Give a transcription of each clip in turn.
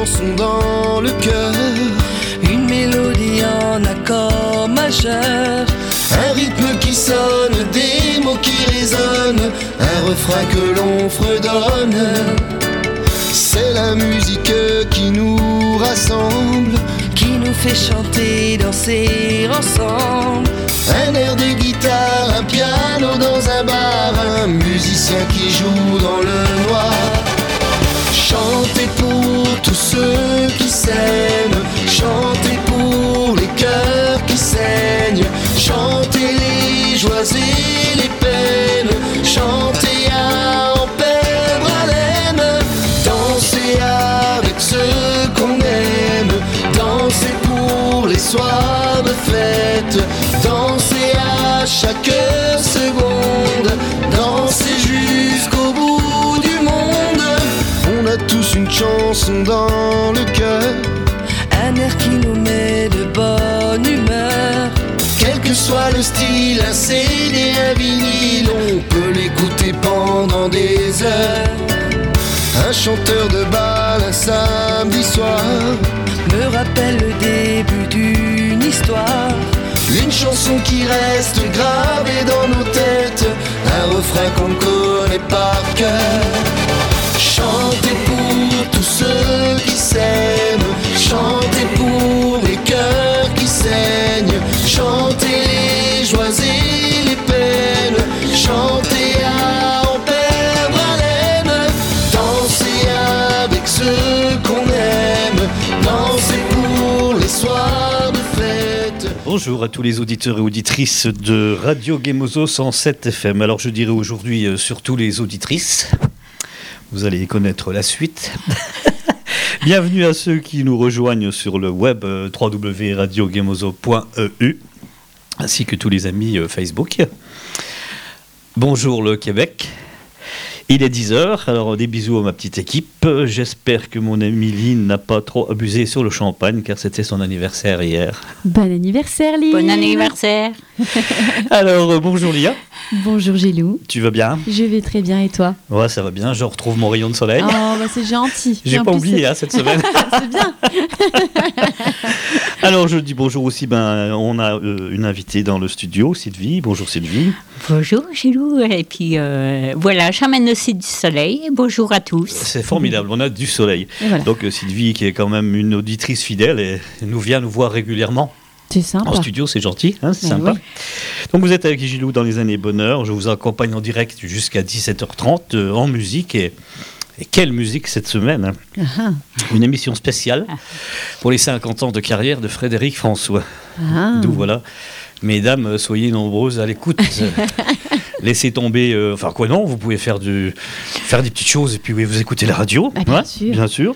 chanson dans le cœur. Une mélodie en accord majeur. Un rythme qui sonne, des mots qui résonnent, un refrain que l'on fredonne. C'est la musique qui nous rassemble, qui nous fait chanter, danser ensemble. Un air de guitare, un piano dans un bar, un musicien qui joue dans le noir. Chantez pour tous ceux qui s'aiment, chantez pour les cœurs qui saignent, chantez les joies et les peines, chantez à en perdre haleine, dansez avec ceux qu'on aime, dansez pour les soirs de fête, dansez à chaque seconde, dansez jusqu'au bout du monde. On a tous une chanson dans le cœur, un air qui nous met de bonne humeur. quel que soit le style, un CD, un vinyle, on peut l'écouter pendant des heures. Un chanteur de bal un samedi soir me rappelle le début d'une histoire. Une chanson qui reste gravée dans nos têtes, un refrain qu'on connaît par cœur. Chantez pour tous ceux qui s'aiment, chantez pour les cœurs qui saignent, chantez les joies et les peines, chantez à en perdre haleine, dansez avec ceux qu'on aime, dansez pour les soirs de fête. Bonjour à tous les auditeurs et auditrices de Radio Gemozo 107 FM. Alors je dirais aujourd'hui surtout les auditrices. Vous allez connaître la suite. Bienvenue à ceux qui nous rejoignent sur le web www.radiogemozo.eu ainsi que tous les amis Facebook. Bonjour le Québec. Il est 10h, alors des bisous à ma petite équipe. J'espère que mon amie Lynn n'a pas trop abusé sur le champagne car c'était son anniversaire hier. Bon anniversaire Lynn. Bon anniversaire. Alors bonjour Lia. Bonjour Gilou. Tu vas bien? Je vais très bien et toi? Ouais, ça va bien, je retrouve mon rayon de soleil. Oh bah c'est gentil. J'ai pas oublié cette semaine. C'est bien. Alors je dis bonjour aussi, on a une invitée dans le studio, Sylvie. Bonjour Sylvie. Bonjour Gilou. Et puis voilà, j'amène aussi du soleil. Bonjour à tous. C'est formidable, on a du soleil. Voilà. Donc Sylvie qui est quand même une auditrice fidèle et vient nous voir régulièrement. C'est sympa. En studio, c'est gentil, c'est sympa. Oui. Donc vous êtes avec Gilou dans les années bonheur. Je vous accompagne en direct jusqu'à 17h30 en musique. Et quelle musique cette semaine, hein. Une émission spéciale pour les 50 ans de carrière de Frédéric François. D'où voilà, mesdames, soyez nombreuses à l'écoute. Laissez tomber, vous pouvez faire des petites choses et puis vous écoutez la radio. Bien sûr.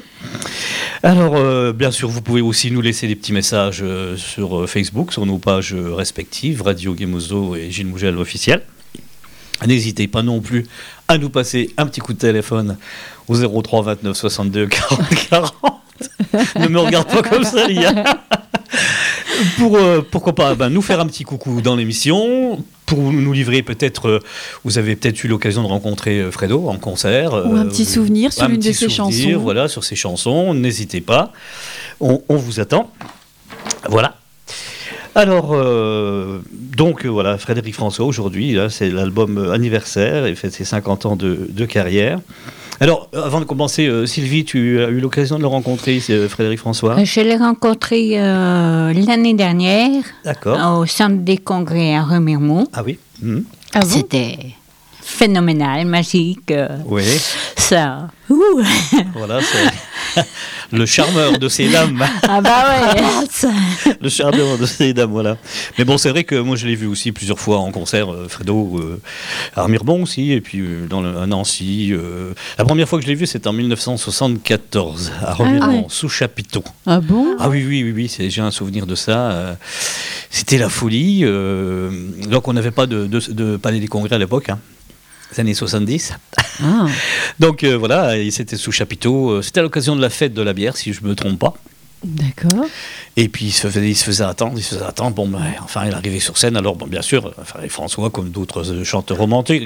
Alors, bien sûr, vous pouvez aussi nous laisser des petits messages sur Facebook, sur nos pages respectives, Radio Gemozo et Gilles Mougel officiel. N'hésitez pas non plus à nous passer un petit coup de téléphone au 03 29 62 40 40. Ne me regarde pas comme ça, Lia. Pourquoi pas nous faire un petit coucou dans l'émission, pour nous livrer peut-être, vous avez peut-être eu l'occasion de rencontrer Fredo en concert. Ou un petit souvenir sur l'une de ses chansons. Voilà, sur ses chansons, n'hésitez pas, on vous attend. Voilà. Alors, voilà, Frédéric François, aujourd'hui, là, c'est l'album anniversaire, il fait ses 50 ans de carrière. Alors, avant de commencer, Sylvie, tu as eu l'occasion de le rencontrer, Frédéric François? Je l'ai rencontré l'année dernière. D'accord. Au Centre des Congrès à Remiremont. Ah oui. Ah bon? C'était phénoménal, magique. Oui. Ça. Voilà, c'est le charmeur de ces dames. Ah bah ouais. Le charmeur de ces dames, voilà. Mais bon, c'est vrai que moi, je l'ai vu aussi plusieurs fois en concert, Fredo, à Remiremont aussi, et puis à Nancy. La première fois que je l'ai vu, c'était en 1974, à Remiremont, sous chapiteau. Ah bon? Ah oui, j'ai un souvenir de ça. C'était la folie. Donc, on n'avait pas de palais des congrès à l'époque, hein. Les années 70. Ah. Donc voilà, et c'était sous chapiteau. C'était à l'occasion de la fête de la bière, si je ne me trompe pas. D'accord. Et puis il se faisait attendre. Bon, enfin, il arrivait sur scène. Alors, bien sûr, François, comme d'autres chanteurs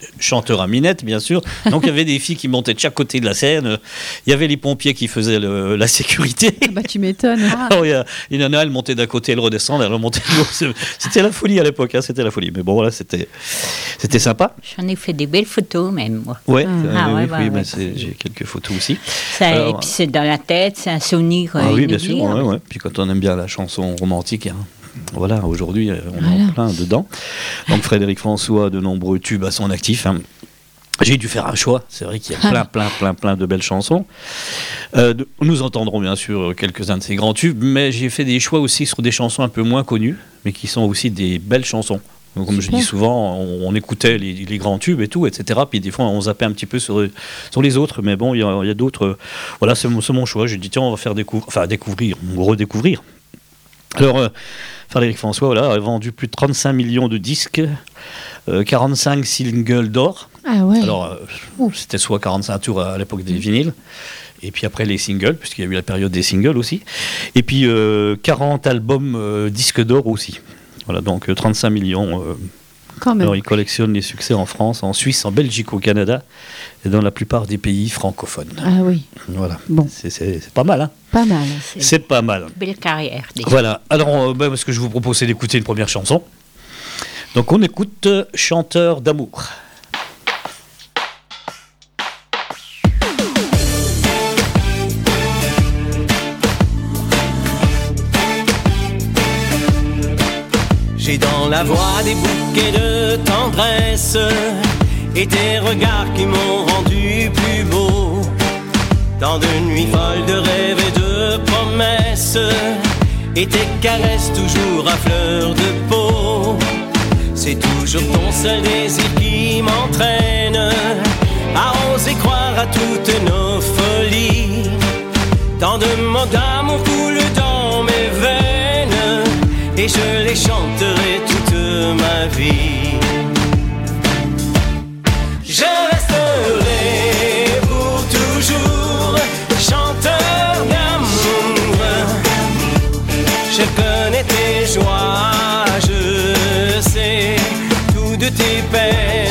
chanteur à minette, bien sûr. Donc il y avait des filles qui montaient de chaque côté de la scène. Il y avait les pompiers qui faisaient la sécurité. Bah, tu m'étonnes. Alors, il y en a, elle montait d'un côté, elle redescendait, elle remontait de l'autre. C'était la folie à l'époque, hein, c'était la folie. Mais bon, voilà, c'était sympa. J'en ai fait des belles photos, même, moi. Ouais, ouais, mais j'ai quelques photos aussi. Ça, et puis c'est dans la tête, c'est un souvenir. Oui, bien sûr. Ouais. Puis quand on aime bien la chanson romantique, hein, voilà, aujourd'hui, on est en plein dedans. Donc Frédéric François, de nombreux tubes à son actif. Hein. J'ai dû faire un choix. C'est vrai qu'il y a plein de belles chansons. Nous entendrons bien sûr quelques-uns de ces grands tubes, mais j'ai fait des choix aussi sur des chansons un peu moins connues, mais qui sont aussi des belles chansons. Donc, comme je dis souvent, on écoutait les grands tubes et tout, etc. Puis des fois, on zappait un petit peu sur les autres. Mais bon, il y a d'autres. Voilà, c'est mon choix. J'ai dit, tiens, on va faire redécouvrir. Alors, Frédéric François, voilà, a vendu plus de 35 millions de disques, 45 singles d'or. Ah ouais. Alors, c'était soit 45 tours à l'époque des vinyles, et puis après les singles, puisqu'il y a eu la période des singles aussi. Et puis 40 albums disques d'or aussi. Voilà, donc 35 millions. Quand même. Alors, il collectionne les succès en France, en Suisse, en Belgique, au Canada, et dans la plupart des pays francophones. Ah oui. Voilà. Bon. C'est pas mal, hein. Pas mal. C'est pas mal. Belle carrière. Déjà. Voilà. Alors, ce que je vous propose, c'est d'écouter une première chanson. Donc, on écoute Chanteur d'amour. J'ai dans la voix des bouquets de tendresse et des regards qui m'ont rendu plus beau. Tant de nuits folles de rêves et de promesses et tes caresses toujours à fleur de peau. C'est toujours ton seul désir qui m'entraîne à oser croire à toutes nos folies. Tant de mots d'amour coulent dans mes veines et je les chanterai toute ma vie. Je resterai pour toujours chanteur d'amour. Je connais tes joies, je sais tout de tes peines.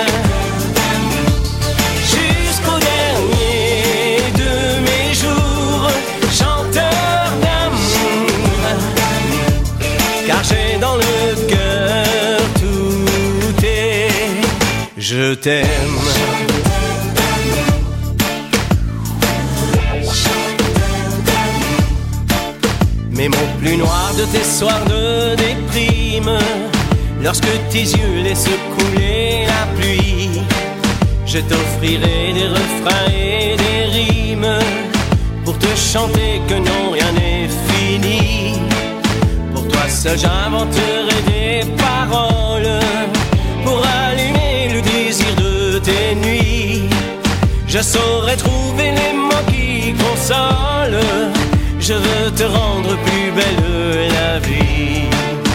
Jusqu'au dernier de mes jours, chanteur d'amour. Car j'ai dans le cœur tout est je t'aime. Mes mots plus noirs de tes soirs de déprime, lorsque tes yeux laissent couler la pluie, je t'offrirai des refrains et des rimes pour te chanter que non, rien n'est fini. Pour toi seul j'inventerai des paroles pour allumer le désir de tes nuits. Je saurai trouver les mots qui consolent. Je veux te rendre plus belle la vie.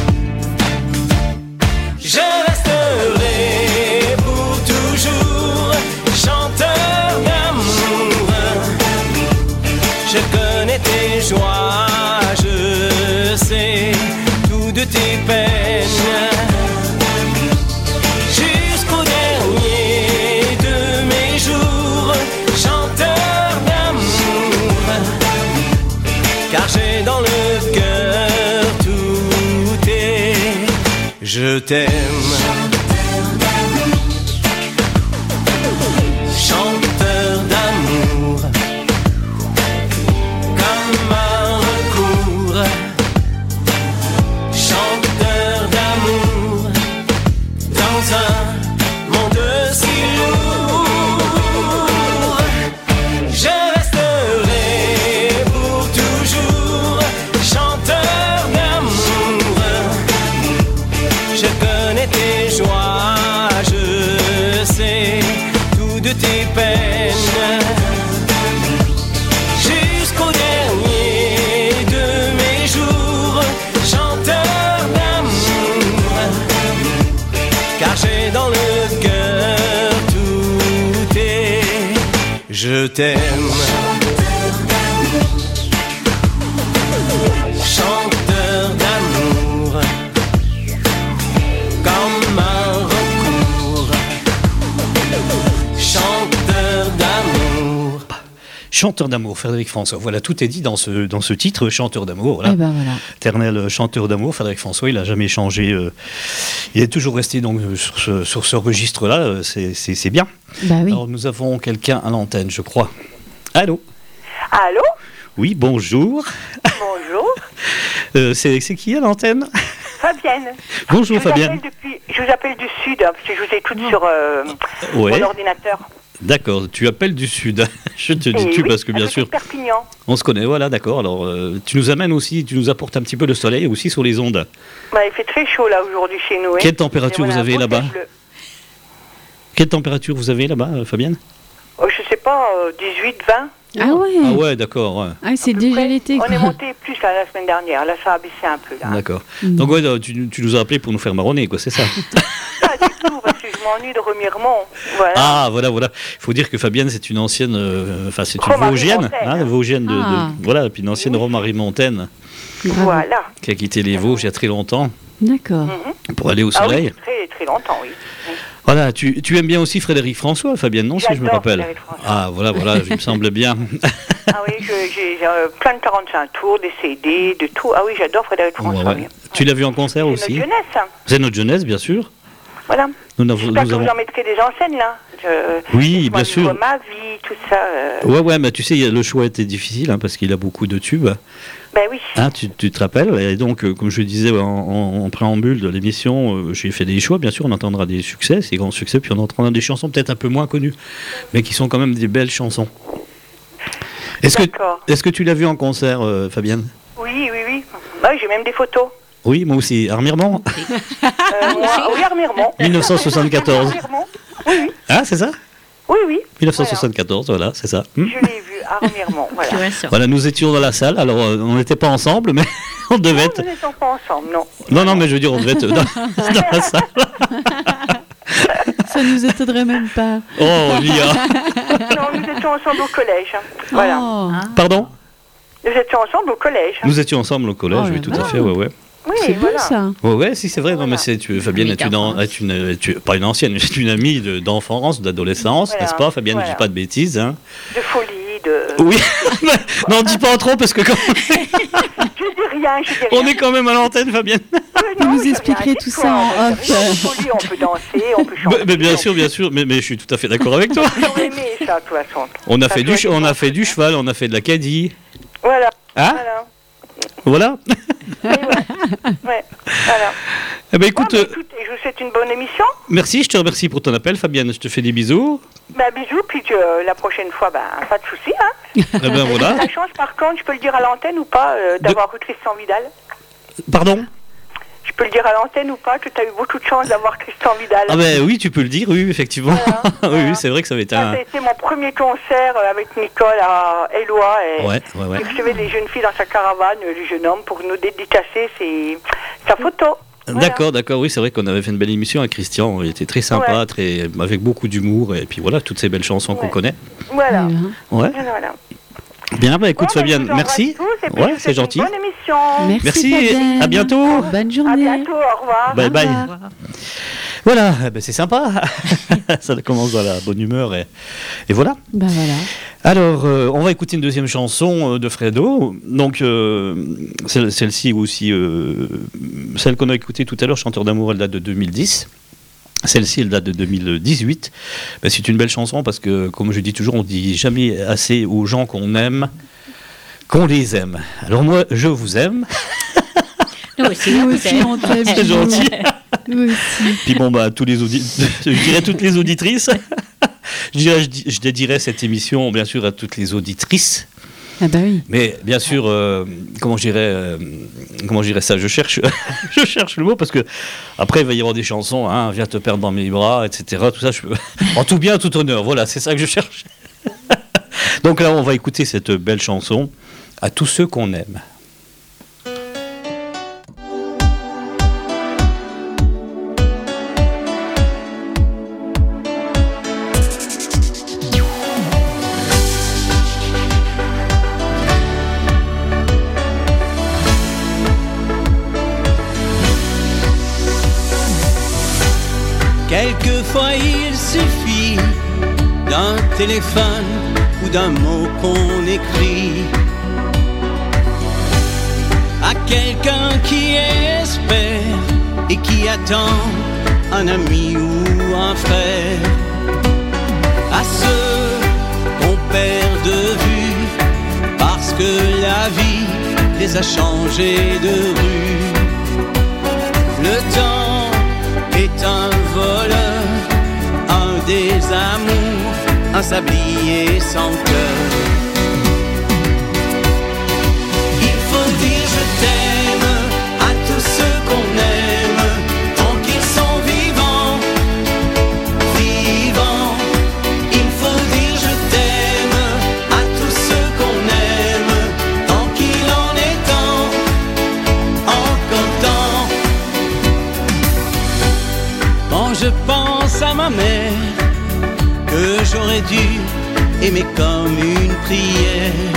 Je resterai pour toujours chanteur d'amour. Je connais tes joies, je sais tout de tes peines. Jusqu'au dernier de mes jours, chanteur d'amour. Car j'ai dans le cœur tout est je t'aime. Chanteur d'amour, comme un recours. Chanteur d'amour, dans un monde si lourd. Je resterai pour toujours chanteur d'amour. Je connais tes joies, je sais tout de tes peines. Jusqu'au dernier de mes jours, chanteur d'amour. Car j'ai dans le cœur tout est je t'aime. Chanteur d'amour, comme un recours. Chanteur d'amour, Frédéric François. Voilà, tout est dit dans ce titre, Chanteur d'amour. Voilà. Eh ben voilà. Éternel chanteur d'amour, Frédéric François, il n'a jamais changé. Il est toujours resté donc, sur ce registre-là. C'est bien. Bah oui. Alors, nous avons quelqu'un à l'antenne, je crois. Allô? Allô? Oui, bonjour. Bonjour. C'est qui à l'antenne? Fabienne. Bonjour Fabienne. Je vous appelle du Sud, parce que je vous écoute sur Ouais. mon ordinateur. D'accord, tu appelles du Sud. Je te dis tu oui, parce que bien sûr, Perpignan. on se connaît, voilà, d'accord. Alors, tu nous amènes aussi, tu nous apportes un petit peu de soleil aussi sur les ondes. Bah, il fait très chaud là aujourd'hui chez nous. Quelle température vous avez là-bas? Quelle température vous avez là-bas, Fabienne? Je sais pas, 18, 20. Ah ouais. Ah ouais, d'accord. Ouais. Ah, c'est déjà l'été. On quoi. est monté plus la semaine dernière. Là, ça a baissé un peu. Là. D'accord. Donc ouais, tu nous as appelé pour nous faire marronner, quoi, c'est ça? Pas du tout, parce que je m'ennuie de Remiremont. Voilà. Ah, voilà. Il faut dire que Fabienne, c'est une ancienne, c'est une Vosgienne, Vosgienne voilà, et puis une ancienne romarimontaine Voilà. qui a quitté les Vosges il y a très longtemps D'accord. pour aller au soleil. Oui, très, très longtemps, oui. Voilà, tu aimes bien aussi Frédéric François, Fabienne, non, si je me rappelle. Ah, voilà, il me semble bien. Ah oui, j'ai plein de 45 tours, des CD, de tout. Ah oui, j'adore Frédéric François. Ouais. Tu l'as vu en concert aussi? C'est notre jeunesse. C'est notre jeunesse, bien sûr. Voilà. Nous J'espère que avons... vous en mettrez des enseignes, là. Oui, bien sûr. Ma vie, tout ça. Ouais, mais tu sais, le choix était difficile, parce qu'il a beaucoup de tubes. Ben oui. Tu te rappelles? Et donc, comme je le disais en préambule de l'émission, j'ai fait des choix. Bien sûr, on entendra des succès, ces grands succès, puis on entendra des chansons peut-être un peu moins connues, mais qui sont quand même des belles chansons. Est-ce que tu l'as vu en concert, Fabienne? Oui. Bah, j'ai même des photos. Oui, moi aussi. Armiremont? Oui, Armiremont. 1974. Armiremont. Oui. Ah, c'est ça? Oui. 1974, voilà, c'est ça. Je l'ai vu, Armiremont, voilà. Voilà, nous étions dans la salle, alors on n'était pas ensemble, mais on devait être... Nous n'étions pas ensemble, non. Non, mais je veux dire, on devait être dans la salle. Ça nous étonnerait même pas. Oh, Lia. Non, nous étions ensemble au collège. Voilà. Oh. Pardon? Nous étions ensemble au collège. Nous étions ensemble au collège, oui, tout à fait, ouais. Oui, C'est beau voilà. ça. Ouais, si c'est vrai. Non, mais Fabienne est pas une ancienne, mais c'est une amie d'enfance, d'adolescence, n'est-ce pas, Fabienne? Ne dis pas de bêtises, hein. De folie, de. Oui. Non, dis pas trop parce que quand Je dis rien. on est quand même à l'antenne, Fabienne. Vous nous expliquerez tout ça en off. Folie, on peut danser, on peut chanter. Mais bien sûr, mais je suis tout à fait d'accord avec toi. J'aurais aimé ça, de toute façon. On a fait du cheval, on a fait de la caddie. Voilà. Hein? Voilà. Ouais, voilà. Eh ben écoute, Écoute, je vous souhaite une bonne émission. merci, je te remercie pour ton appel, Fabienne. Je te fais des bisous. Bisous, puis la prochaine fois, pas de souci. Hein. Eh ben voilà. La chance, par contre, je peux le dire à l'antenne ou pas, d'avoir eu Tristan Vidal. Pardon? Je peux le dire à l'antenne ou pas, que tu as eu beaucoup de chance d'avoir Tristan Vidal. Ah ben oui, tu peux le dire, oui, effectivement. Oui, c'est vrai que ça va être un... C'était mon premier concert avec Nicole à Éloi. Ouais. Il recevait les jeunes filles dans sa caravane, le jeune homme, pour nous dédicacer sa photo. Voilà. D'accord, oui, c'est vrai qu'on avait fait une belle émission avec Christian. Il était très sympa, avec beaucoup d'humour, et puis voilà, toutes ces belles chansons qu'on connaît. Voilà. Ouais. Voilà. Bien, écoute, Fabienne, merci. Ouais, c'est gentil. Bonne émission. Merci, Fabienne. à bientôt. Bonne journée. À bientôt, au revoir. Bye bye. Au revoir. Voilà, c'est sympa. Ça commence dans la bonne humeur et voilà. Voilà. Alors, on va écouter une deuxième chanson de Fredo. Donc, celle-ci aussi, celle qu'on a écoutée tout à l'heure, Chanteur d'amour, elle date de 2010. Celle-ci, elle date de 2018. C'est une belle chanson parce que, comme je dis toujours, on dit jamais assez aux gens qu'on aime, qu'on les aime. Alors moi, je vous aime. Nous aussi, on t'aime. C'est gentil. Nous aussi. Puis bon, tous les je dirais toutes les auditrices. Je dédierais cette émission, bien sûr, à toutes les auditrices. Ah bah oui. Mais bien sûr, comment je dirais ça, je cherche le mot parce que après il va y avoir des chansons, hein, viens te perdre dans mes bras, etc. Tout ça, en tout bien, tout honneur. Voilà, c'est ça que je cherche. Donc là, on va écouter cette belle chanson à tous ceux qu'on aime. Quelquefois il suffit d'un téléphone ou d'un mot qu'on écrit. À quelqu'un qui espère et qui attend un ami ou un frère. À ceux qu'on perd de vue parce que la vie les a changés de rue. Le temps est un voleur, un désamour, un sablier sans cœur. Il faut dire je t'aime à tous ceux qu'on aime, tant qu'ils sont vivants, vivants. Il faut dire je t'aime à tous ceux qu'on aime, tant qu'il en est temps, encore temps. Quand je pense à ma mère, que j'aurais dû aimer comme une prière,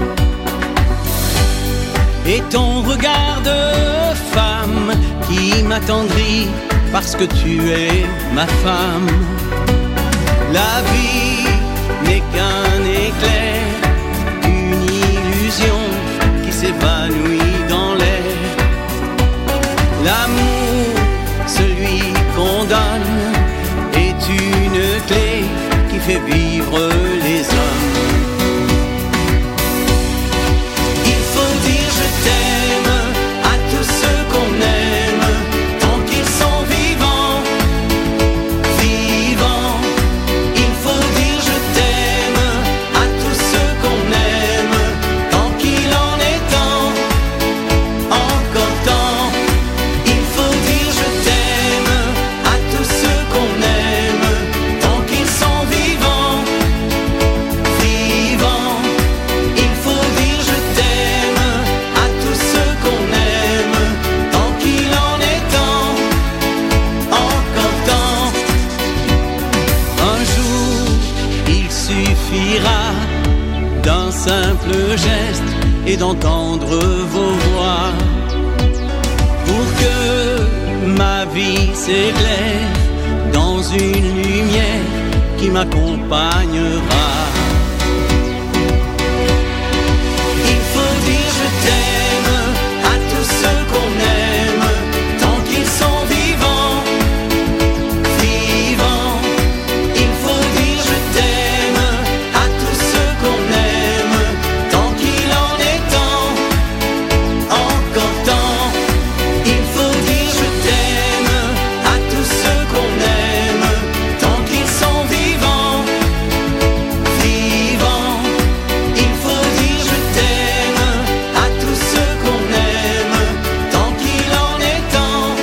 et ton regard de femme qui m'attendrit parce que tu es ma femme. La vie n'est qu'un éclair, une illusion qui s'évanouit dans l'air. L'amour, celui qu'on donne, est une clé qui fait vivre les hommes. Il faut dire je t'aime à tous ceux qu'on aime, tant qu'ils sont vivants, vivants. Il faut dire je t'aime à tous ceux qu'on aime, tant qu'il en est temps, encore temps. Il faut dire je t'aime à tous ceux qu'on aime, tant qu'ils sont vivants, vivants. Il faut dire je t'aime à tous ceux qu'on aime, tant qu'il en est temps, encore temps. Un jour, il suffira d'un simple geste et d'entendre vos voix pour que ma vie s'éclaire dans une lumière qui m'accompagnera. Il faut dire je t'aime à tous ceux qu'on aime, tant qu'ils sont vivants, vivants. Il faut dire je t'aime à tous ceux qu'on aime, tant qu'il en est temps, encore temps. Il faut dire je t'aime à tous ceux qu'on aime, tant qu'ils sont vivants, vivants. Il faut dire je t'aime à tous ceux qu'on aime, tant qu'il en est temps,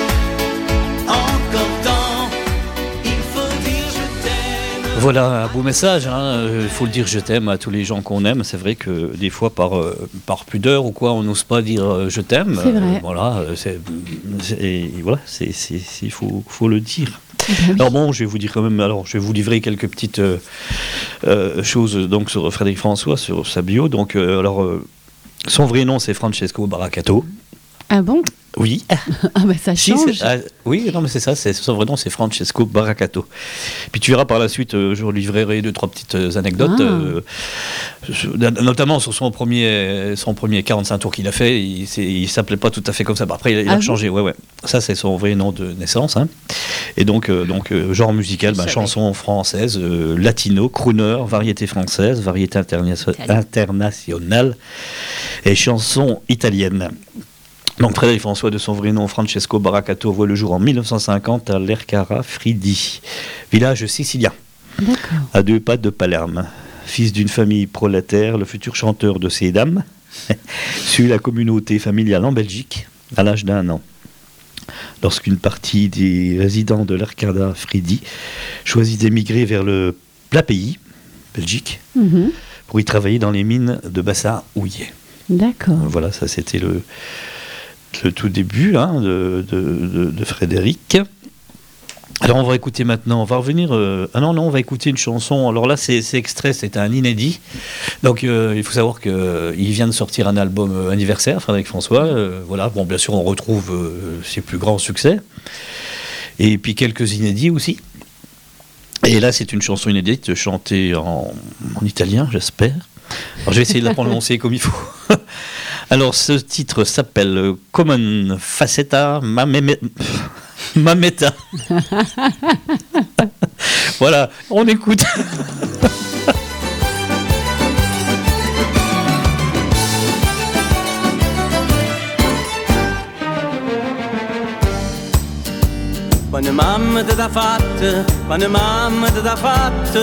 encore temps. Il faut dire je t'aime. Voilà un beau message, hein. Il faut le dire je t'aime à tous les gens qu'on aime. C'est vrai que des fois par pudeur ou quoi on n'ose pas dire je t'aime. C'est vrai. Voilà, voilà, il faut le dire. Alors bon, je vais vous dire quand même, je vais vous livrer quelques petites choses donc sur Frédéric François, sur sa bio. Donc son vrai nom c'est Francesco Baracato. Ah bon? Oui. Ah bah ça Si, change. oui, non mais c'est ça, son vrai nom c'est Francesco Baracato. Puis tu verras par la suite, je vous livrerai 2-3 petites anecdotes, notamment sur son premier 45 tours qu'il a fait. Il s'appelait pas tout à fait comme ça. Après il a changé, ouais. Ça c'est son vrai nom de naissance, hein. Et donc genre musical, chanson française, latino, crooner, variété française, variété internationale et chanson italienne. Donc Frédéric François, de son vrai nom Francesco Baracato, voit le jour en 1950 à l'Ercara Fridi, village sicilien, à 2 pas de Palerme. Fils d'une famille prolétaire, le futur chanteur de ces dames suit la communauté familiale en Belgique à l'âge d'1 an. Lorsqu'une partie des résidents de l'Ercara Fridi choisit d'émigrer vers le plat pays, Belgique, pour y travailler dans les mines de Bassa-Houillet. D'accord. Voilà, ça c'était le tout début de Frédéric. Alors on va écouter maintenant, on va revenir... on va écouter une chanson. Alors là c'est extrait, c'est un inédit. Donc il faut savoir qu'il vient de sortir un album anniversaire, Frédéric François. Voilà, bon bien sûr on retrouve ses plus grands succès. Et puis quelques inédits aussi. Et là, c'est une chanson inédite chantée en italien, j'espère. Alors, je vais essayer de la prononcer comme il faut. Alors, ce titre s'appelle Common Facetta Mameta. Voilà, on écoute. Quando mamma ti dà fatta, quando mamma ti dà fatta,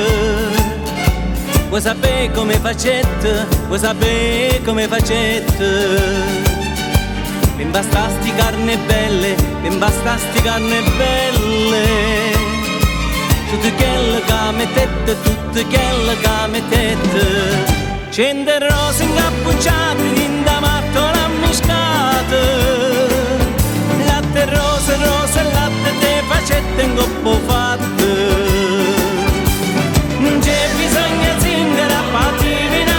vuoi sapere come facette, vuoi sapere come facette. Mi bastasti carne belle, mi bastasti carne belle, tutte quelle che mettete, tutte quelle che mettete. Cende rose incappucciate, in da mattola miscate, latte rose, rose, latte te facette in coppo fatte. Non c'è bisogno zingara, patire in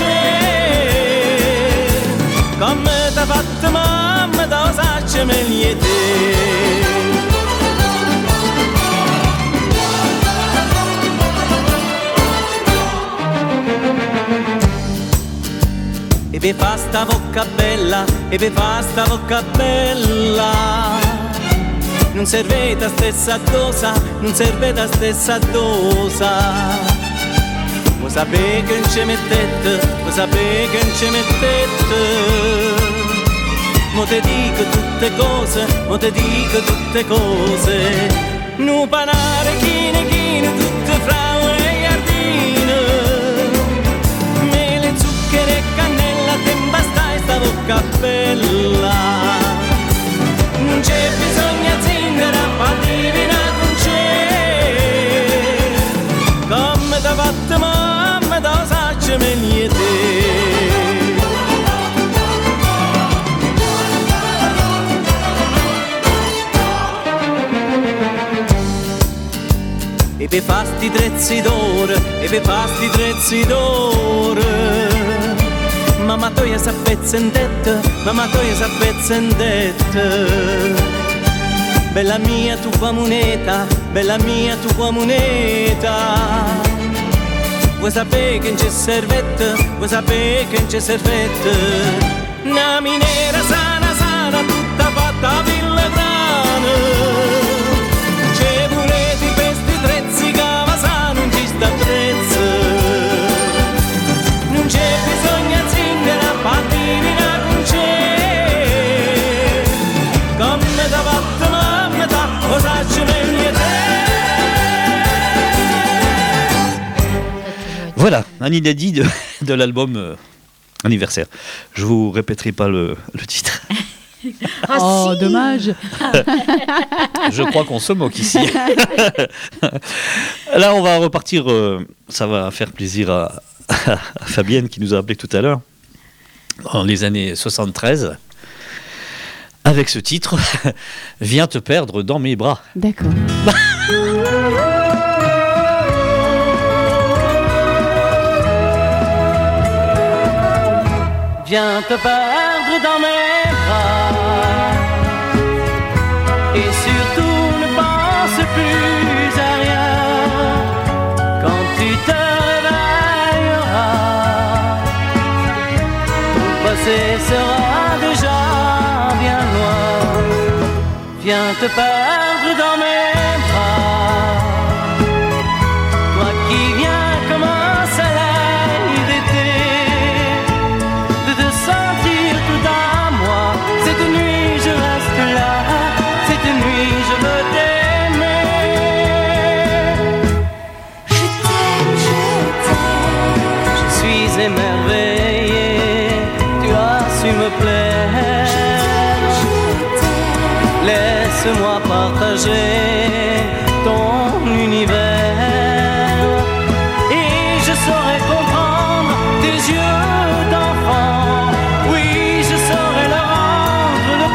concè, come t'ha fatto mamma, da sacce me liete. E vi fa sta bocca bella, e vi fa sta bocca bella. Non serve la stessa dosa, non serve la stessa dosa. Vuoi sapere che non ci mettete, vuoi sapere che non ci mettete. Mo te dico tutte cose, mo te dico tutte cose. Nu panare chine chine, tutte frau e giardine. Mele, zucchero e cannella, te basta sta bocca bella. Non c'è bisogno zingara, patire in concè, come t'ha fatto mamma, da sacce me liete. E per fasti trezzi d'oro, e per fasti trezzi d'oro. Mamma toia sappezza in tetta, mamma toia sappezza in tetta. Bella mia tua moneta, bella mia tua moneta. Vuoi sapere che non c'è servetta, vuoi sapere che non c'è servetta. Una minera sana sana, tutta fatta a Villagrana. C'è pure di questi trezzi che va sa, non ci sta prezzo. Non c'è bisogno zingara, patire in concè, come t'ha fatto mamma, t'ha osaccio meglio te. Voilà, un inédit de l'album anniversaire. Je vous répéterai pas le titre. Oh, dommage. Je crois qu'on se moque ici. Là, on va repartir. Ça va faire plaisir à Fabienne qui nous a appelé tout à l'heure, dans les années 73, avec ce titre « Viens te perdre dans mes bras ». D'accord. Viens te perdre dans mes bras, et surtout ne pense plus à rien. Quand tu te réveilleras, ton passé sera déjà bien loin. Viens te perdre dans mes bras, toi qui viens comme un soleil d'été, de te sentir tout à moi. Cette nuit je reste là, cette nuit je veux t'aimer. Je t'aime, je suis émerveillé, tu as su me plaire. Laisse-moi partager ton univers, et je saurai comprendre tes yeux d'enfant. Oui, je saurai leur rendre le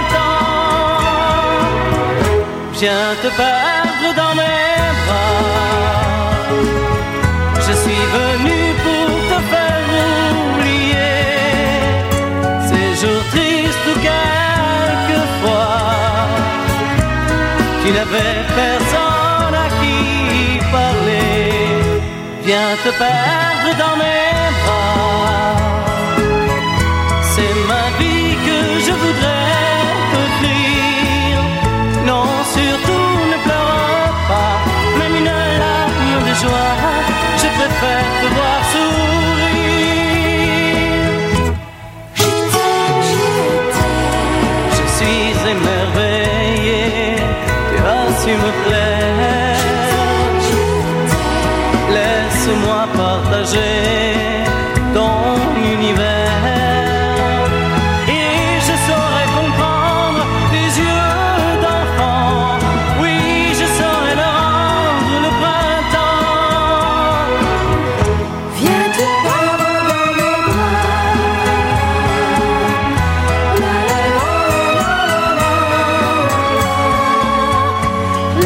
printemps. Viens te perdre dans mes bras, je suis venu pour te faire oublier ces jours tristes où quelquefois tu n'avais personne à qui viens te perdre dans mes bras. C'est ma vie que je voudrais t'offrir. Non, surtout ne pleure pas, même une larme de joie, je préfère te voir sourire. Je suis émerveillé, tu as su me plaire. Laisse-moi partager ton univers et je saurai comprendre tes yeux d'enfant. Oui, je saurai leur rendre le printemps. Viens te perdre dans mes bras. La la la la la la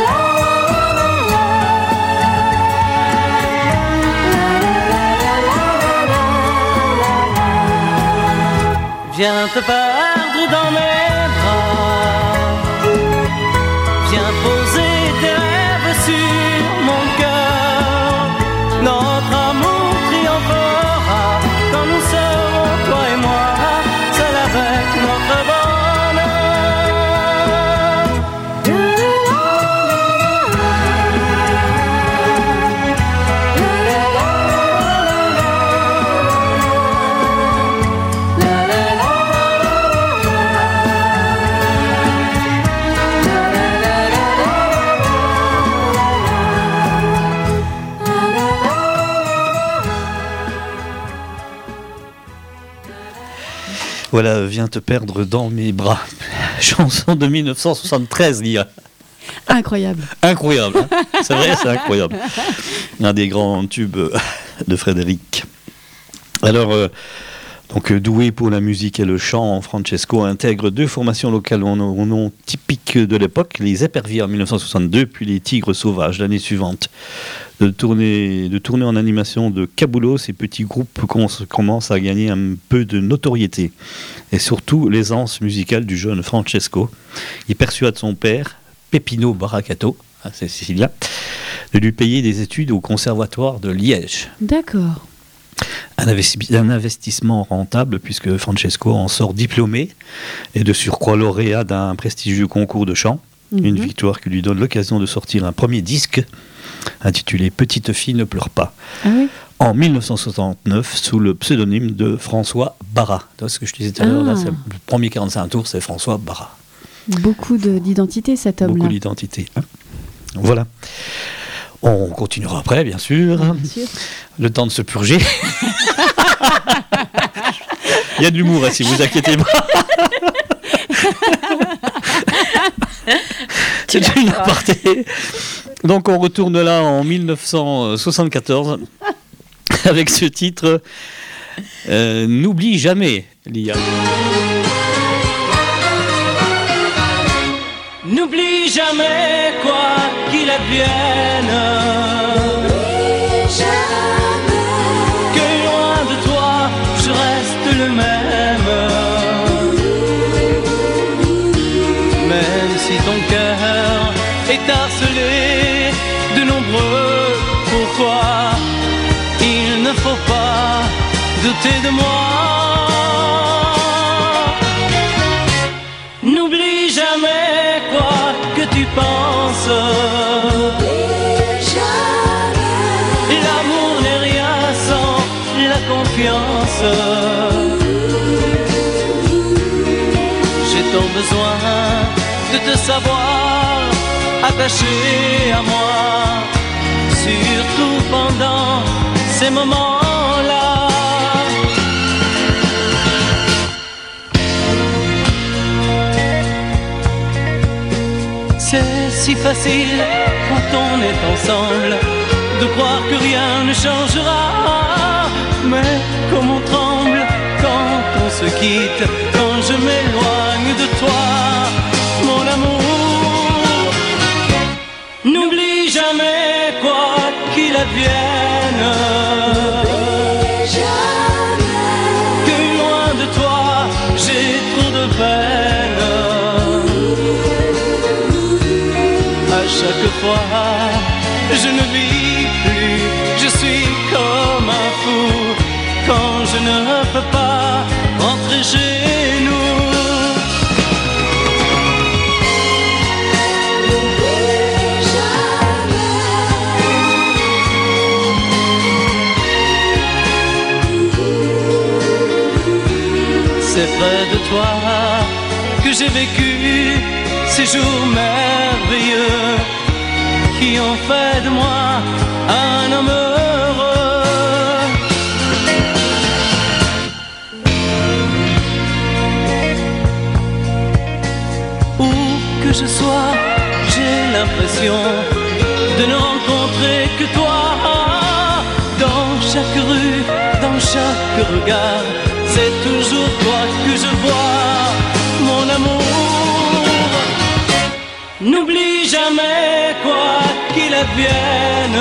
Viens te perdre dans mes bras. Viens poser tes rêves sur mon cœur. Notre amour triomphera quand nous serons, toi et moi, seuls avec notre Voilà, viens te perdre dans mes bras. Chanson de 1973, Lia. Incroyable. Incroyable, hein. C'est vrai, c'est incroyable. Un des grands tubes de Frédéric. Alors, donc doué pour la musique et le chant, Francesco intègre deux formations locales au nom typique de l'époque, les Éperviers en 1962, puis les Tigres Sauvages l'année suivante. De tourner en animation de Kabulo, ces petits groupes commencent à gagner un peu de notoriété. Et surtout l'aisance musicale du jeune Francesco. Il persuade son père, Peppino Baracato, c'est Sicilia, de lui payer des études au conservatoire de Liège. D'accord. Un investissement rentable puisque Francesco en sort diplômé et de surcroît lauréat d'un prestigieux concours de chant. Une victoire qui lui donne l'occasion de sortir un premier disque intitulé Petite fille ne pleure pas. Ah oui. En 1969 sous le pseudonyme de François Barra. Tu vois ce que je te disais tout à l'heure, là, c'est le premier 45 tours, c'est François Barra. Beaucoup d'identité, cet homme-là. Beaucoup d'identité. Hein. Voilà. On continuera après, bien sûr. Bien sûr. Le temps de se purger. Il y a de l'humour, hein, si vous inquiétez pas. C'est une aparté. Donc on retourne là en 1974 avec ce titre N'oublie jamais, Lia. N'oublie jamais quoi qu'il advienne. Que loin de toi je reste le même. Même si ton cœur est harcelé de nombreux pourquoi, il ne faut pas douter de moi. N'oublie jamais quoi que tu penses. L'amour n'est rien sans la confiance. J'ai tant besoin de te savoir attaché à moi, surtout pendant ces moments-là. C'est si facile quand on est ensemble de croire que rien ne changera. Mais comme on tremble quand on se quitte, quand je m'éloigne de toi, mon amour. N'oublie jamais quoi qu'il advienne. Que loin de toi j'ai trop de peine. À chaque fois, je ne vis plus, je toi que j'ai vécu ces jours merveilleux qui ont fait de moi un homme heureux. Où que je sois, j'ai l'impression de ne rencontrer que toi. Dans chaque rue, dans chaque regard, c'est toujours toi que je vois, mon amour. N'oublie jamais quoi qu'il advienne.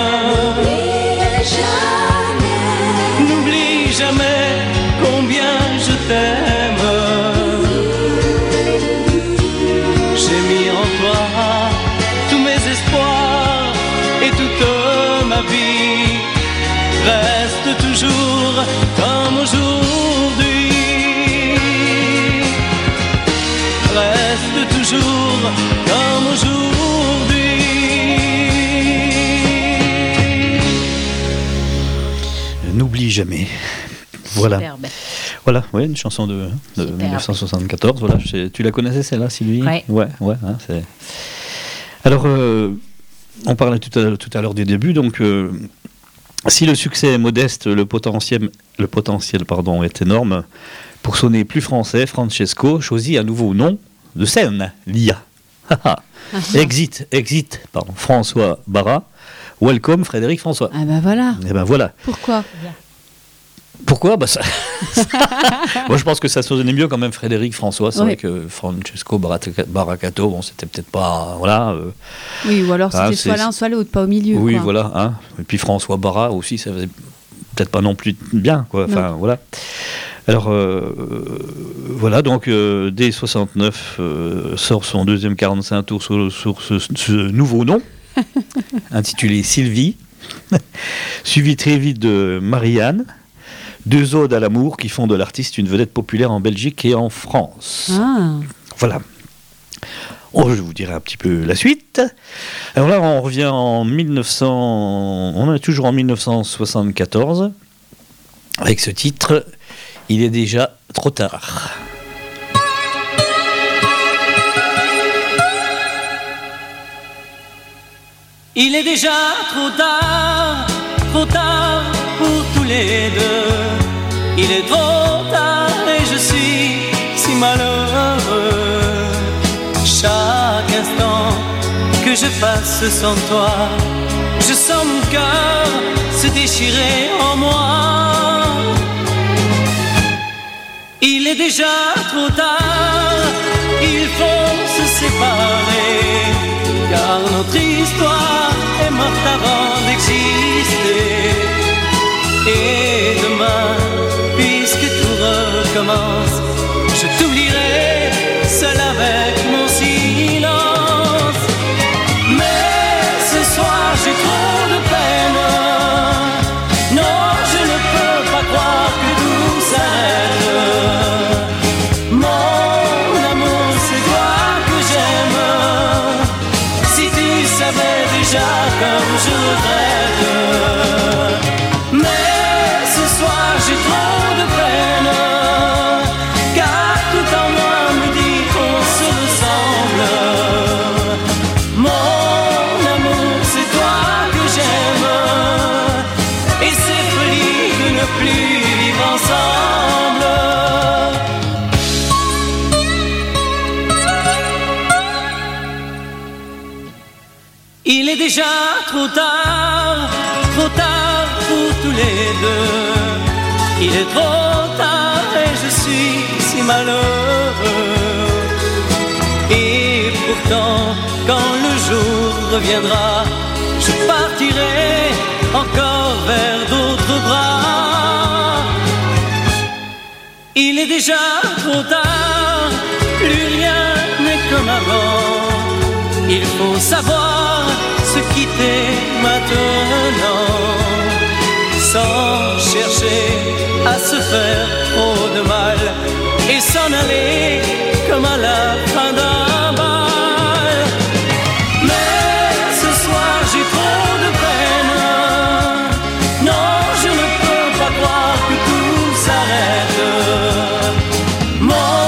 N'oublie jamais combien je t'aime. J'ai mis en toi tous mes espoirs et toute ma vie. Reste toujours comme aujourd'hui. Reste toujours comme aujourd'hui. N'oublie jamais. Voilà. Superbe. Voilà, ouais, une chanson de 1974. Voilà, tu la connaissais celle-là, Sylvie? Ouais. Ouais, hein, c'est... Alors, on parlait tout à l'heure des débuts, donc si le succès est modeste, le potentiel est énorme. Pour sonner plus français, Francesco choisit un nouveau nom de scène, Lia. Exit, François Barra. Welcome, Frédéric François. Ah ben voilà. Et ben voilà. Pourquoi Bah ça... Moi je pense que ça sonnait mieux quand même Frédéric François. C'est vrai que Francesco Baracato, bon c'était peut-être pas... Voilà. Oui, ou alors c'était soit l'un soit l'autre, pas au milieu. Oui, quoi. voilà. Hein. Et puis François Barra aussi, ça faisait peut-être pas non plus bien, quoi. Enfin, voilà. Alors, voilà, donc dès 69 sort son deuxième 45 tours sur ce nouveau nom, intitulé Sylvie, suivi très vite de Marianne, deux odes à l'amour qui font de l'artiste une vedette populaire en Belgique et en France. Ah. Voilà. Je vous dirai un petit peu la suite. Alors là, on revient en 1900... On est toujours en 1974, avec ce titre... Il est déjà trop tard. Il est déjà trop tard pour tous les deux. Il est trop tard et je suis si malheureux. Chaque instant que je passe sans toi, je sens mon cœur se déchirer en moi. Il est déjà trop tard, il faut se séparer, car notre histoire est morte avant d'exister. Et demain, puisque tout recommence, je t'oublierai seul avec mon silence. Mais ce soir j'ai trop de peine, non je ne peux pas croire que tout s'arrête. Comme je regrette. Mais ce soir j'ai trop de peine, car tout en moi me dit qu'on se ressemble. Mon amour, c'est toi que j'aime, et c'est folie de ne plus vivre ensemble. Il est déjà trop tard pour tous les deux. Il est trop tard et je suis si malheureux. Et pourtant, quand le jour reviendra, je partirai encore vers d'autres bras. Il est déjà trop tard, plus rien n'est comme avant. Il faut savoir se quitter maintenant, sans chercher à se faire trop de mal, et s'en aller comme à la fin d'un bal. Mais ce soir j'ai trop de peine, non je ne peux pas croire que tout s'arrête. Mon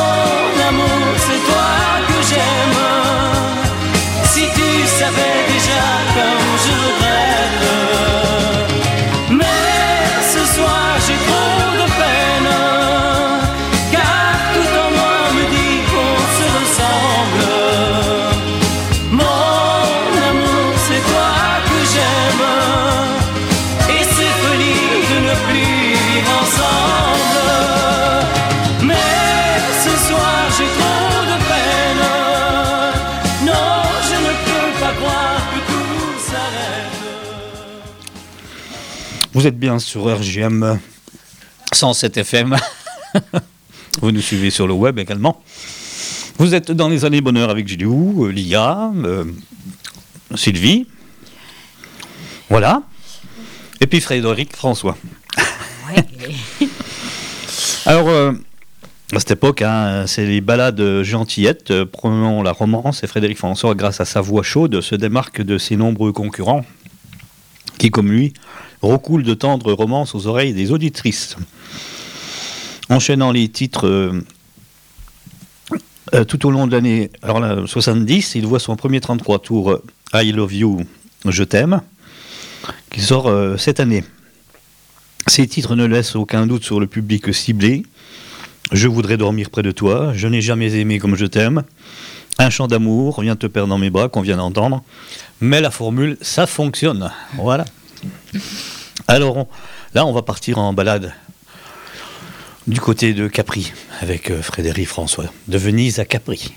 Vous êtes bien sur RGM 107 FM. Vous nous suivez sur le web également. Vous êtes dans les années bonheur avec Gilou, Lia, Sylvie. Voilà. Et puis Frédéric François. Ouais. Alors, à cette époque, c'est les ballades gentillettes prenant la romance, et Frédéric François, grâce à sa voix chaude, se démarque de ses nombreux concurrents qui, comme lui, recoulent de tendres romances aux oreilles des auditrices. Enchaînant les titres tout au long de l'année 70, il voit son premier 33 tours I Love You, Je t'aime, qui sort cette année. Ces titres ne laissent aucun doute sur le public ciblé. Je voudrais dormir près de toi, je n'ai jamais aimé comme je t'aime, un chant d'amour, viens te perdre dans mes bras qu'on vient d'entendre, mais la formule, ça fonctionne. Voilà. Alors là, on va partir en balade du côté de Capri, avec Frédéric François, de Venise à Capri.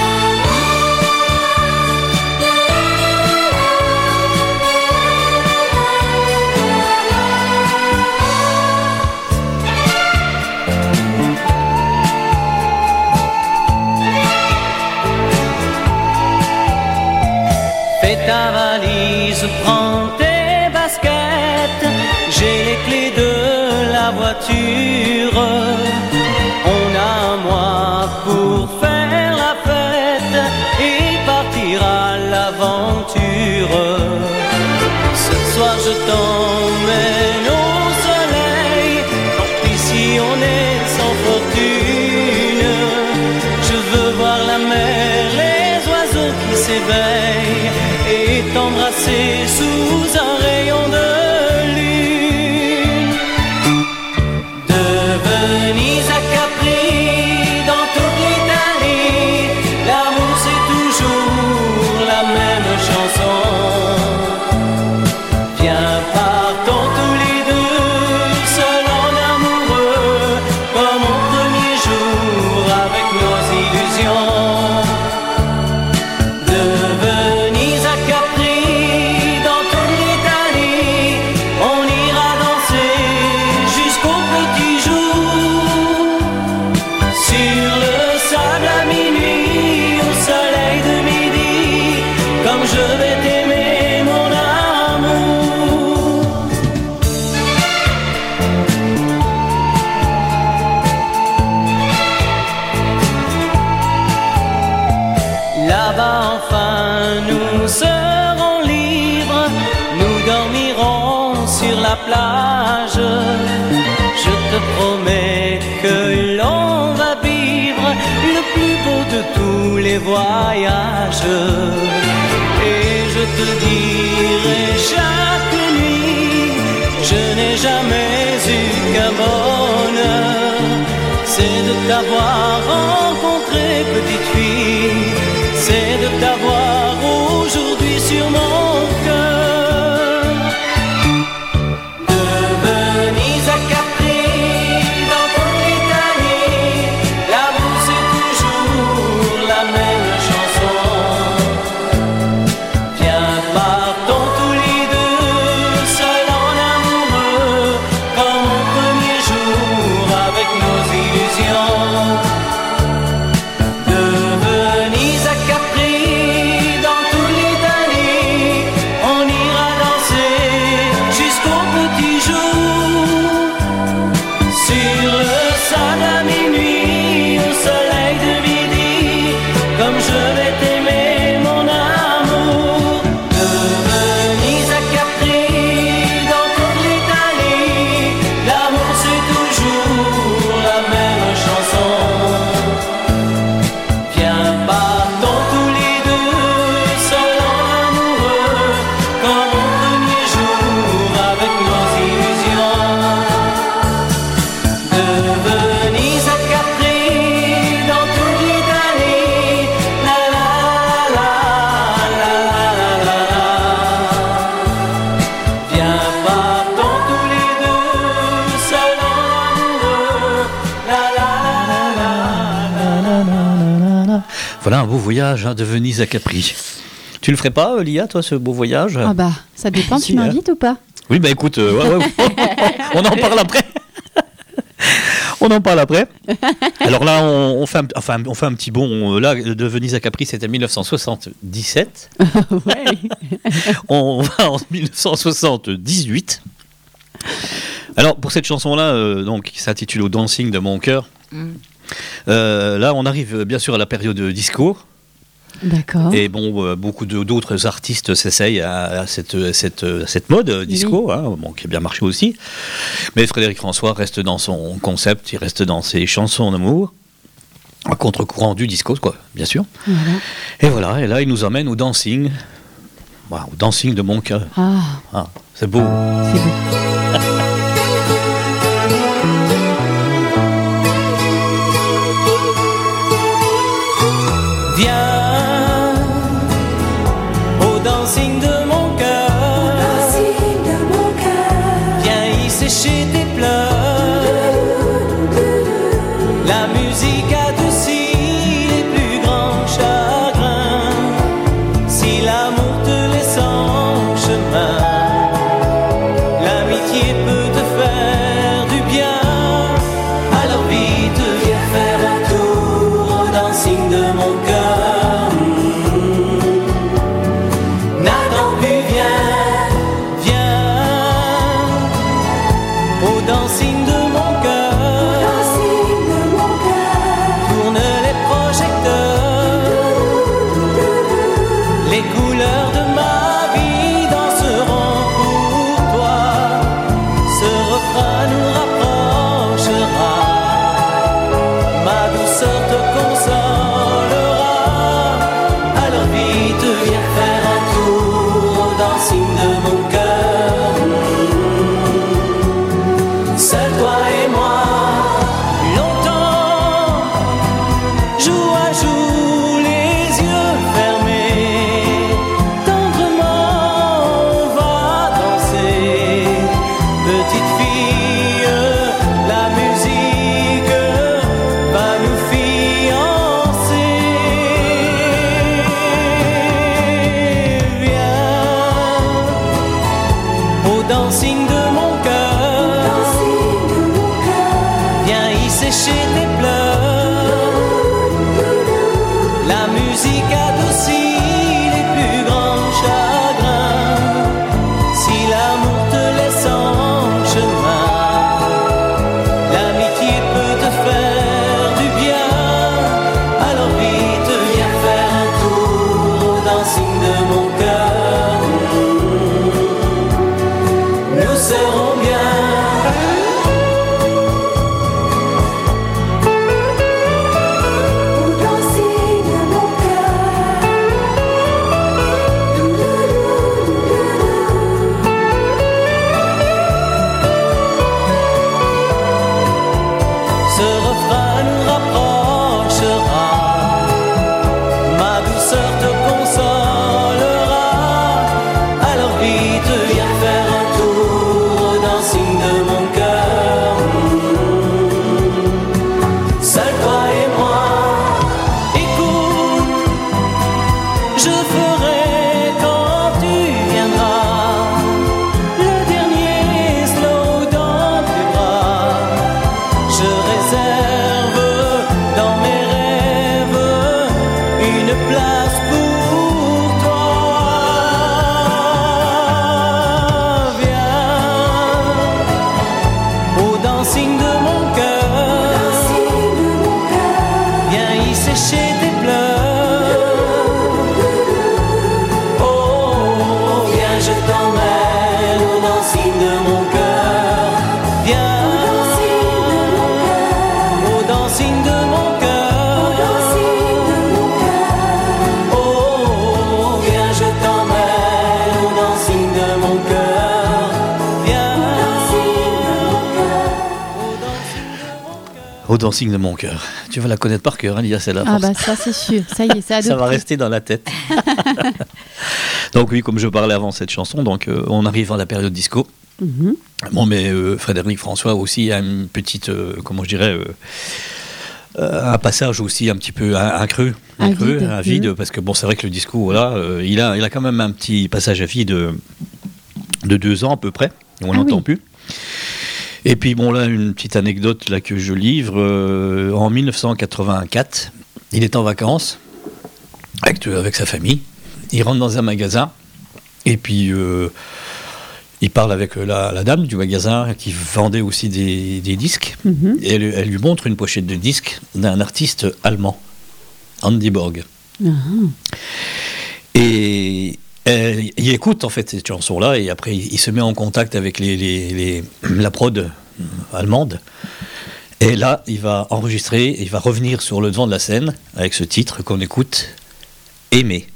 Fais ta valise, prends tes baskets, j'ai les clés de la voiture. On a un mois pour faire la fête et partir à l'aventure. Ce soir je t'emmène au soleil, tant pis si on est sans fortune. Je veux voir la mer, les oiseaux qui s'éveillent et t'embrasser sous un rayon de lune. De Venise à Capri, dans toute l'Italie, l'amour c'est toujours la même chanson. Viens, partons tous les deux, seuls en amoureux, comme au premier jour avec nos illusions. De Venise à Capri, dans toute l'Italie, on ira danser jusqu'au petit jour. Sur le sable à minuit, au soleil de midi, comme je vais t'aimer mon amour. Là-bas enfin nous serons libres, nous dormirons sur la plage. Je te promets que l'on va vivre le plus beau de tous les voyages. Et je te dirai chaque nuit, je n'ai jamais eu qu'un bonheur, c'est de t'avoir rencontré, petite fille, c'est de t'avoir aujourd'hui sur mon cœur. De Venise à Capri, dans toute l'Italie, l'amour c'est toujours la même chanson. Viens, partons tous les deux, seuls en amoureux, comme au premier jour avec nos illusions. De Venise à Capri, dans toute l'Italie, on ira danser jusqu'au petit jour. Sur le sable à minuit, au soleil de midi, comme je vais t'aimer mon amour. De Venise à Capri, dans toute l'Italie, l'amour c'est toujours la même chanson. Viens, partons tous les deux, seuls en amoureux, comme au premier jour avec nos illusions. De Venise à Capri, dans toute l'Italie, la la la la la la la. Viens, partons tous les deux, seuls en amoureux, la la la la la. Voilà un beau voyage de Venise à Capri. Tu le ferais pas, Lia, toi, ce beau voyage? Ah bah, ça dépend, Si, tu m'invites ou pas? Oui, bah écoute, on en parle après. On en parle après. Alors là, on fait un petit bond. Là, de Venise à Capri, c'était 1977. Ouais. On va en 1978. Alors, pour cette chanson-là, donc, qui s'intitule Au dancing de mon cœur, là, on arrive bien sûr à la période disco. D'accord. Et bon, beaucoup d'autres artistes s'essayent à cette mode disco, qui a bien marché aussi. Mais Frédéric François reste dans son concept, il reste dans ses chansons d'amour, à contre-courant du disco, quoi, bien sûr. Voilà. Et là, il nous emmène au dancing. Au dancing de mon cœur. C'est beau. C'est beau. Dancing de mon cœur, viens y sécher tes pleurs. La musique adoucit les plus grands chagrins. Si l'amour te laisse en chemin, l'amitié peut te faire du bien. Alors vite, viens faire un tour au dancing de mon cœur. Dancing de mon cœur, tourne les projecteurs, les couleurs de ma vie danseront pour toi, ce refrain nous rapprochera, ma douceur te consolera, alors vite viens faire un tour au dancing de mon cœur. Seul toi et moi, longtemps, joue à joue, les yeux fermés, tendrement on va danser. Petite fille, la musique va nous fiancer. Viens au dancing de mon cœur. Sécher tes pleurs, la musique adoucit les plus grands chagrins. Si l'amour te laisse en chemin, l'amitié peut te faire du bien. Alors vite, viens faire un tour au dancing de mon cœur. Nous serons bien. Ce refrain nous rapprochera, ma douceur te consolera. Alors vite, viens faire un tour au dancing de mon cœur. Seul toi et moi, écoute, je ferai quand tu viendras le dernier slow dans tes bras. Je réserve dans mes rêves une place pour toi. Viens au dancing de mon cœur, viens y sécher tes pleurs. Oh, viens, je t'emmène au dancing de mon cœur. Viens au dancing de mon cœur. Oh, viens, je t'emmène au dancing de mon cœur. Viens Au dancing de mon cœur. Tu vas la connaître par cœur, Lia, celle-là. Ah bah ça c'est sûr, ça y est, c'est adopté. Ça va rester dans la tête. Donc oui, comme je parlais avant cette chanson, donc on arrive à la période disco. Bon, mais Frédéric François aussi a une petite, comment je dirais, un passage aussi un petit peu un creux, un vide, parce que bon, c'est vrai que le disco, voilà, il a quand même un petit passage à vide de 2 ans à peu près, on l'entend plus. Et puis bon, là, une petite anecdote là, que je livre, en 1984, il est en vacances avec sa famille, il rentre dans un magasin, et puis il parle avec la dame du magasin qui vendait aussi des disques, et elle lui montre une pochette de disques d'un artiste allemand, Andy Borg. Et il écoute en fait cette chanson-là, et après il se met en contact avec la prod allemande, et là il va enregistrer, il va revenir sur le devant de la scène avec ce titre qu'on écoute, Aimer.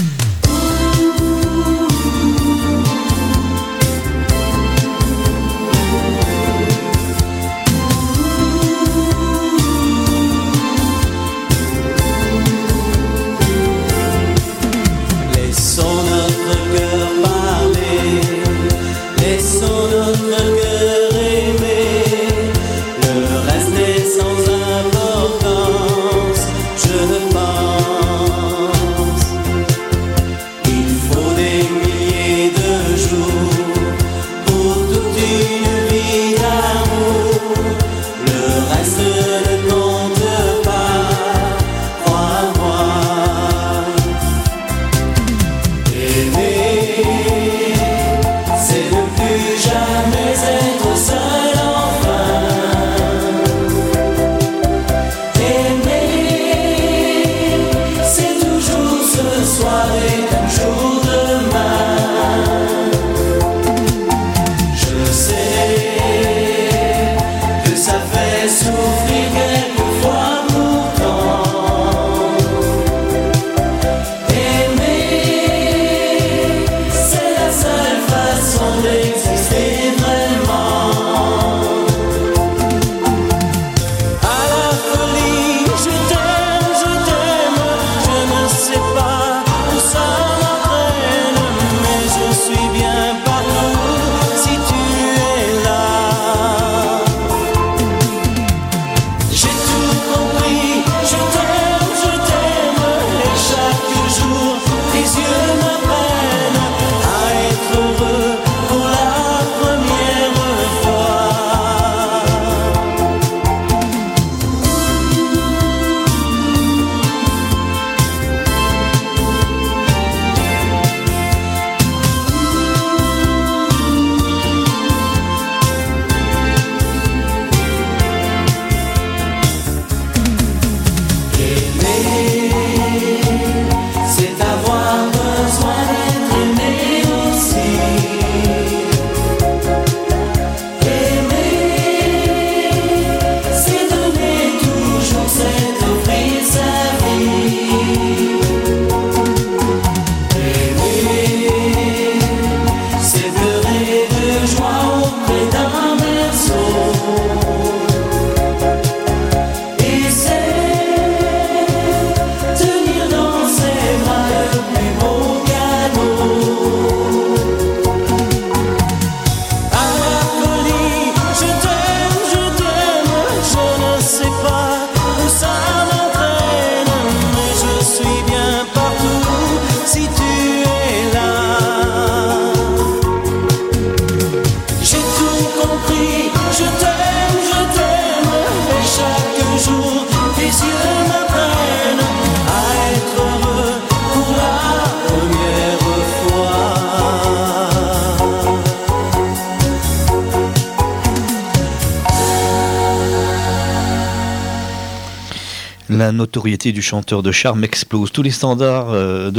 La notoriété du chanteur de charme explose. Tous les standards de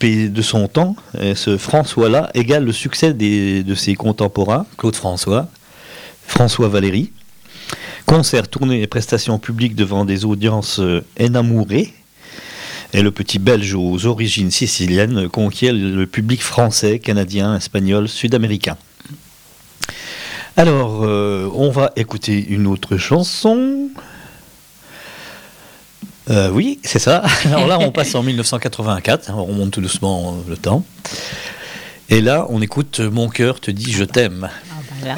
son temps, ce François-là égale le succès de ses contemporains, Claude François, François Valéry. Concerts, tournées et prestations publiques devant des audiences énamourées. Et le petit Belge aux origines siciliennes conquiert le public français, canadien, espagnol, sud-américain. Alors, on va écouter une autre chanson. Oui, c'est ça. Alors là, on passe en 1984, on remonte tout doucement le temps. Et là, on écoute Mon cœur te dit je t'aime. Voilà.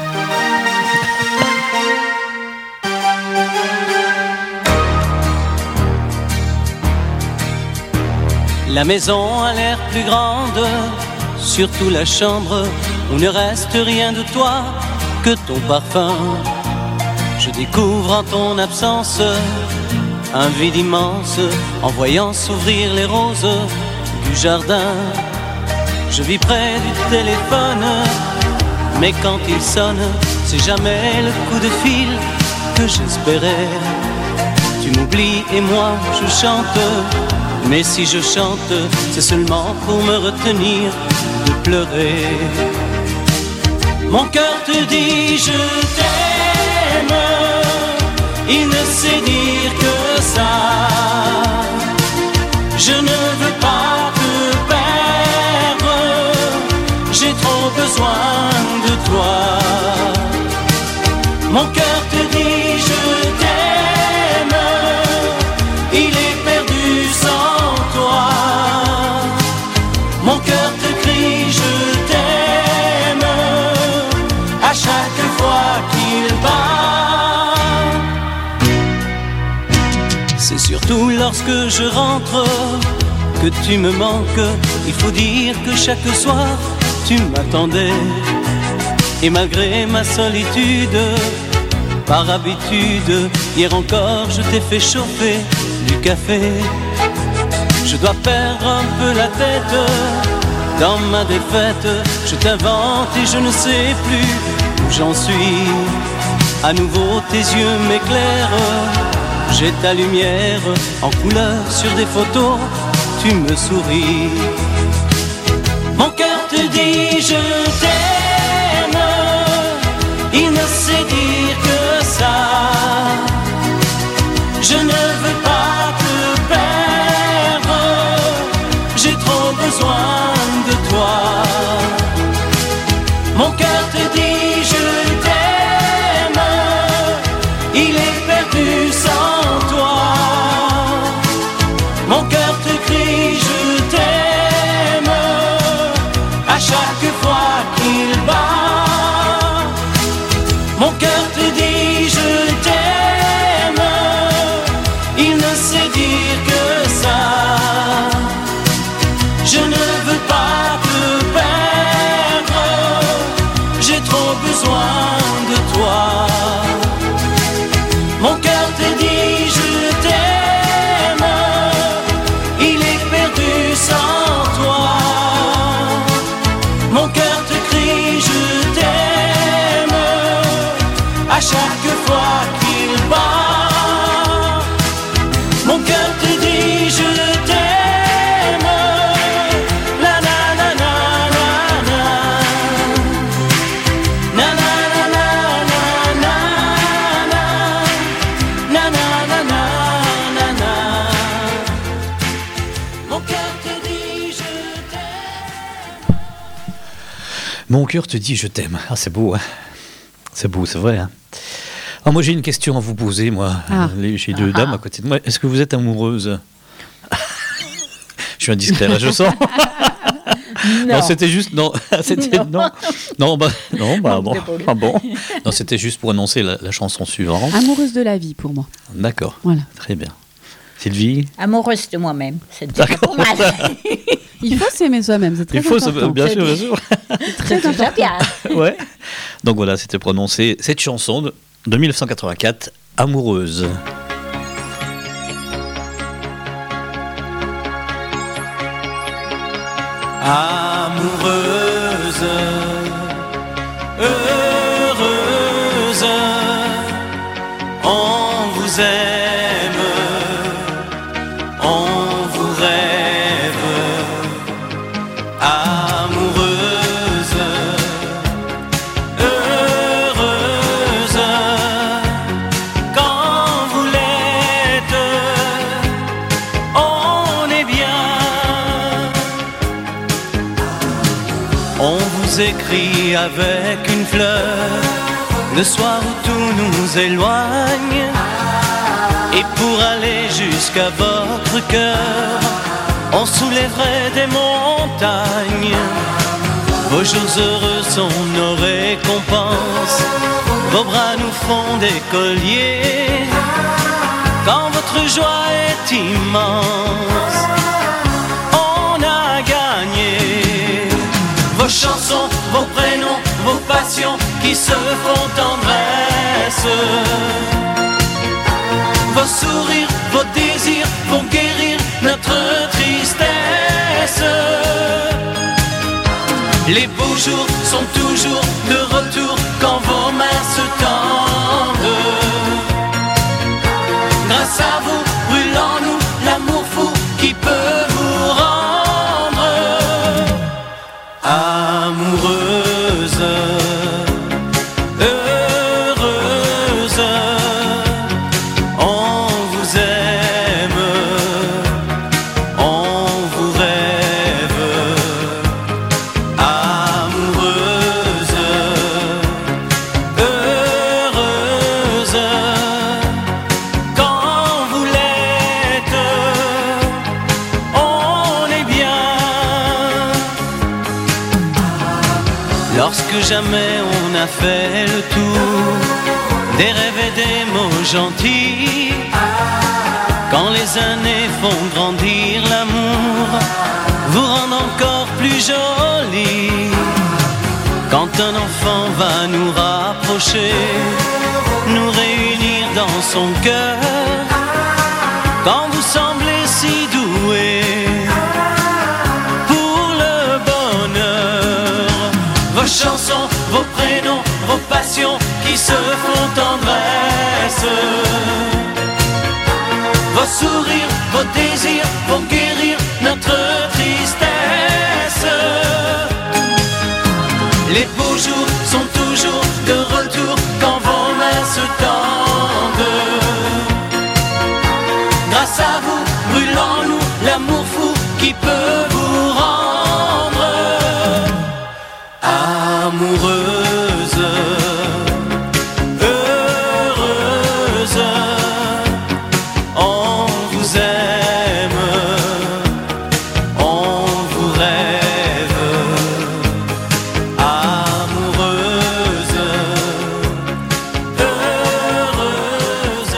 La maison a l'air plus grande, surtout la chambre où ne reste rien de toi que ton parfum. Je découvre en ton absence un vide immense en voyant s'ouvrir les roses du jardin. Je vis près du téléphone, mais quand il sonne, c'est jamais le coup de fil que j'espérais. Tu m'oublies et moi je chante, mais si je chante, c'est seulement pour me retenir de pleurer. Mon cœur te dit je t'aime, il ne sait dire que ça. Je ne veux pas te perdre, j'ai trop besoin de toi. Mon cœur te dit je t'aime, il est perdu sans toi. Mon cœur te crie je t'aime à chaque fois qu'il bat. C'est surtout lorsque je rentre que tu me manques. Il faut dire que chaque soir tu m'attendais. Et malgré ma solitude, par habitude, hier encore je t'ai fait chauffer du café. Je dois perdre un peu la tête dans ma défaite. Je t'invente et je ne sais plus où j'en suis. À nouveau tes yeux m'éclairent, j'ai ta lumière en couleur sur des photos, tu me souris. Mon cœur te dit je t'aime, il ne sait dire que ça. Je ne veux pas te perdre, j'ai trop besoin de toi. Mon cœur te dit je t'aime, il est perdu sans toi. Mon cœur te crie je t'aime à chaque fois qu'il bat. Mon cœur te dit je t'aime, il ne sait dire que ça. Je ne veux pas te perdre, j'ai trop besoin de toi. Mon cœur te dit je t'aime, il est perdu sans toi. Mon cœur te crie je t'aime à chaque fois qu'il bat. Mon cœur te dit je t'aime, la la la la la la, na na na na na na, na na na na na na. Mon cœur te dit je t'aime. Mon cœur te dit je t'aime. Ah, c'est beau, hein. C'est beau, c'est vrai, hein. Ah, moi, j'ai une question à vous poser, moi. J'ai deux dames à côté de moi. Est-ce que vous êtes amoureuse? Je suis indiscret, là, je sens. Non, c'était juste... Non, c'était... Non, non, bah bon. Ah bon. Non, c'était juste pour annoncer la chanson suivante. Amoureuse de la vie, pour moi. D'accord. Voilà. Très bien. Sylvie? Amoureuse de moi-même, c'est déjà pas mal. Il faut s'aimer soi-même, c'est très important. Bien sûr, bien sûr. C'est déjà bien. Ouais. Donc voilà, c'était pour annoncer cette chanson de 1984, Amoureuse. Amoureuse, heureuse, on vous aime, on vous rêve. Amoureuse, heureuse, quand vous l'êtes, on est bien. On vous écrit avec une fleur le soir où tout nous éloigne. Et pour aller jusqu'à votre cœur, on soulèverait des montagnes. Vos jours heureux sont nos récompenses, vos bras nous font des colliers. Quand votre joie est immense, on a gagné. Vos chansons, vos prénoms font tendresse. Vos sourires, vos désirs vont guérir notre tristesse. Les beaux jours sont toujours de retour quand vos mains se tendent. Grâce à vous, brûle en nous l'amour fou qui peut vous rendre amoureuse, heureuse. On vous aime, on vous rêve, amoureuse, heureuse. Quand vous l'êtes, on est bien. Lorsque jamais on a fait le tour des rêves et des mots gentils, quand les années font grandir l'amour, vous rendre encore plus jolie. Quand un enfant va nous rapprocher, nous réunir dans son cœur, quand vous semblez si doué pour le bonheur, vos chansons, vos prénoms, vos passions qui se font tendresse. Vos sourires, vos désirs vont guérir notre tristesse. Les beaux jours sont toujours de retour quand vos mains se tendent. Grâce à vous, brûle en nous l'amour fou qui peut vous rendre amoureuse, heureuse. On vous aime, on vous rêve, amoureuse, heureuse.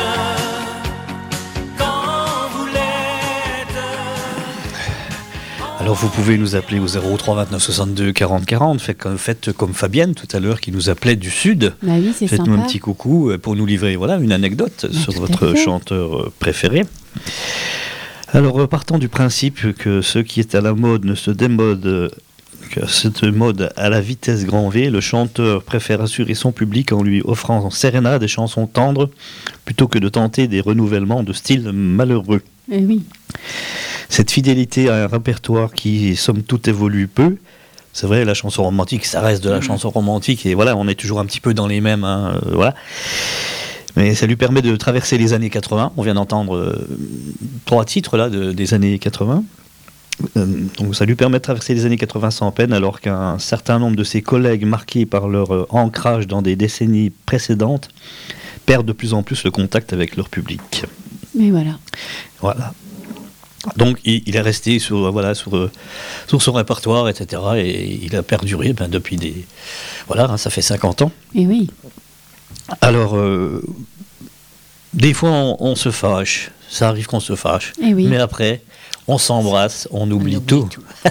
Quand vous l'êtes. Alors vous pouvez nous appeler au 03 29 62 40 40. Faites comme Fabienne tout à l'heure qui nous appelait du Sud. Bah oui, c'est Faites-nous sympa. un petit coucou pour nous livrer une anecdote sur tout à votre fait. chanteur préféré. Alors partant du principe que ce qui est à la mode ne se démode, que cette mode à la vitesse grand V, le chanteur préfère assurer son public en lui offrant en sérénade des chansons tendres plutôt que de tenter des renouvellements de style malheureux. Eh oui. Cette fidélité à un répertoire qui, somme toute, évolue peu. C'est vrai, la chanson romantique, ça reste de la chanson romantique, et voilà, on est toujours un petit peu dans les mêmes, voilà. Mais ça lui permet de traverser les années 80. On vient d'entendre 3 titres là des années 80. Donc ça lui permet de traverser les années 80 sans peine, alors qu'un certain nombre de ses collègues marqués par leur ancrage dans des décennies précédentes perdent de plus en plus le contact avec leur public. Mais voilà. Voilà. Donc il est resté sur son répertoire, etc. Et il a perduré depuis des... Voilà, ça fait 50 ans. Et oui. Alors, des fois on se fâche, ça arrive qu'on se fâche. Eh oui. Mais après, on s'embrasse, on oublie tout.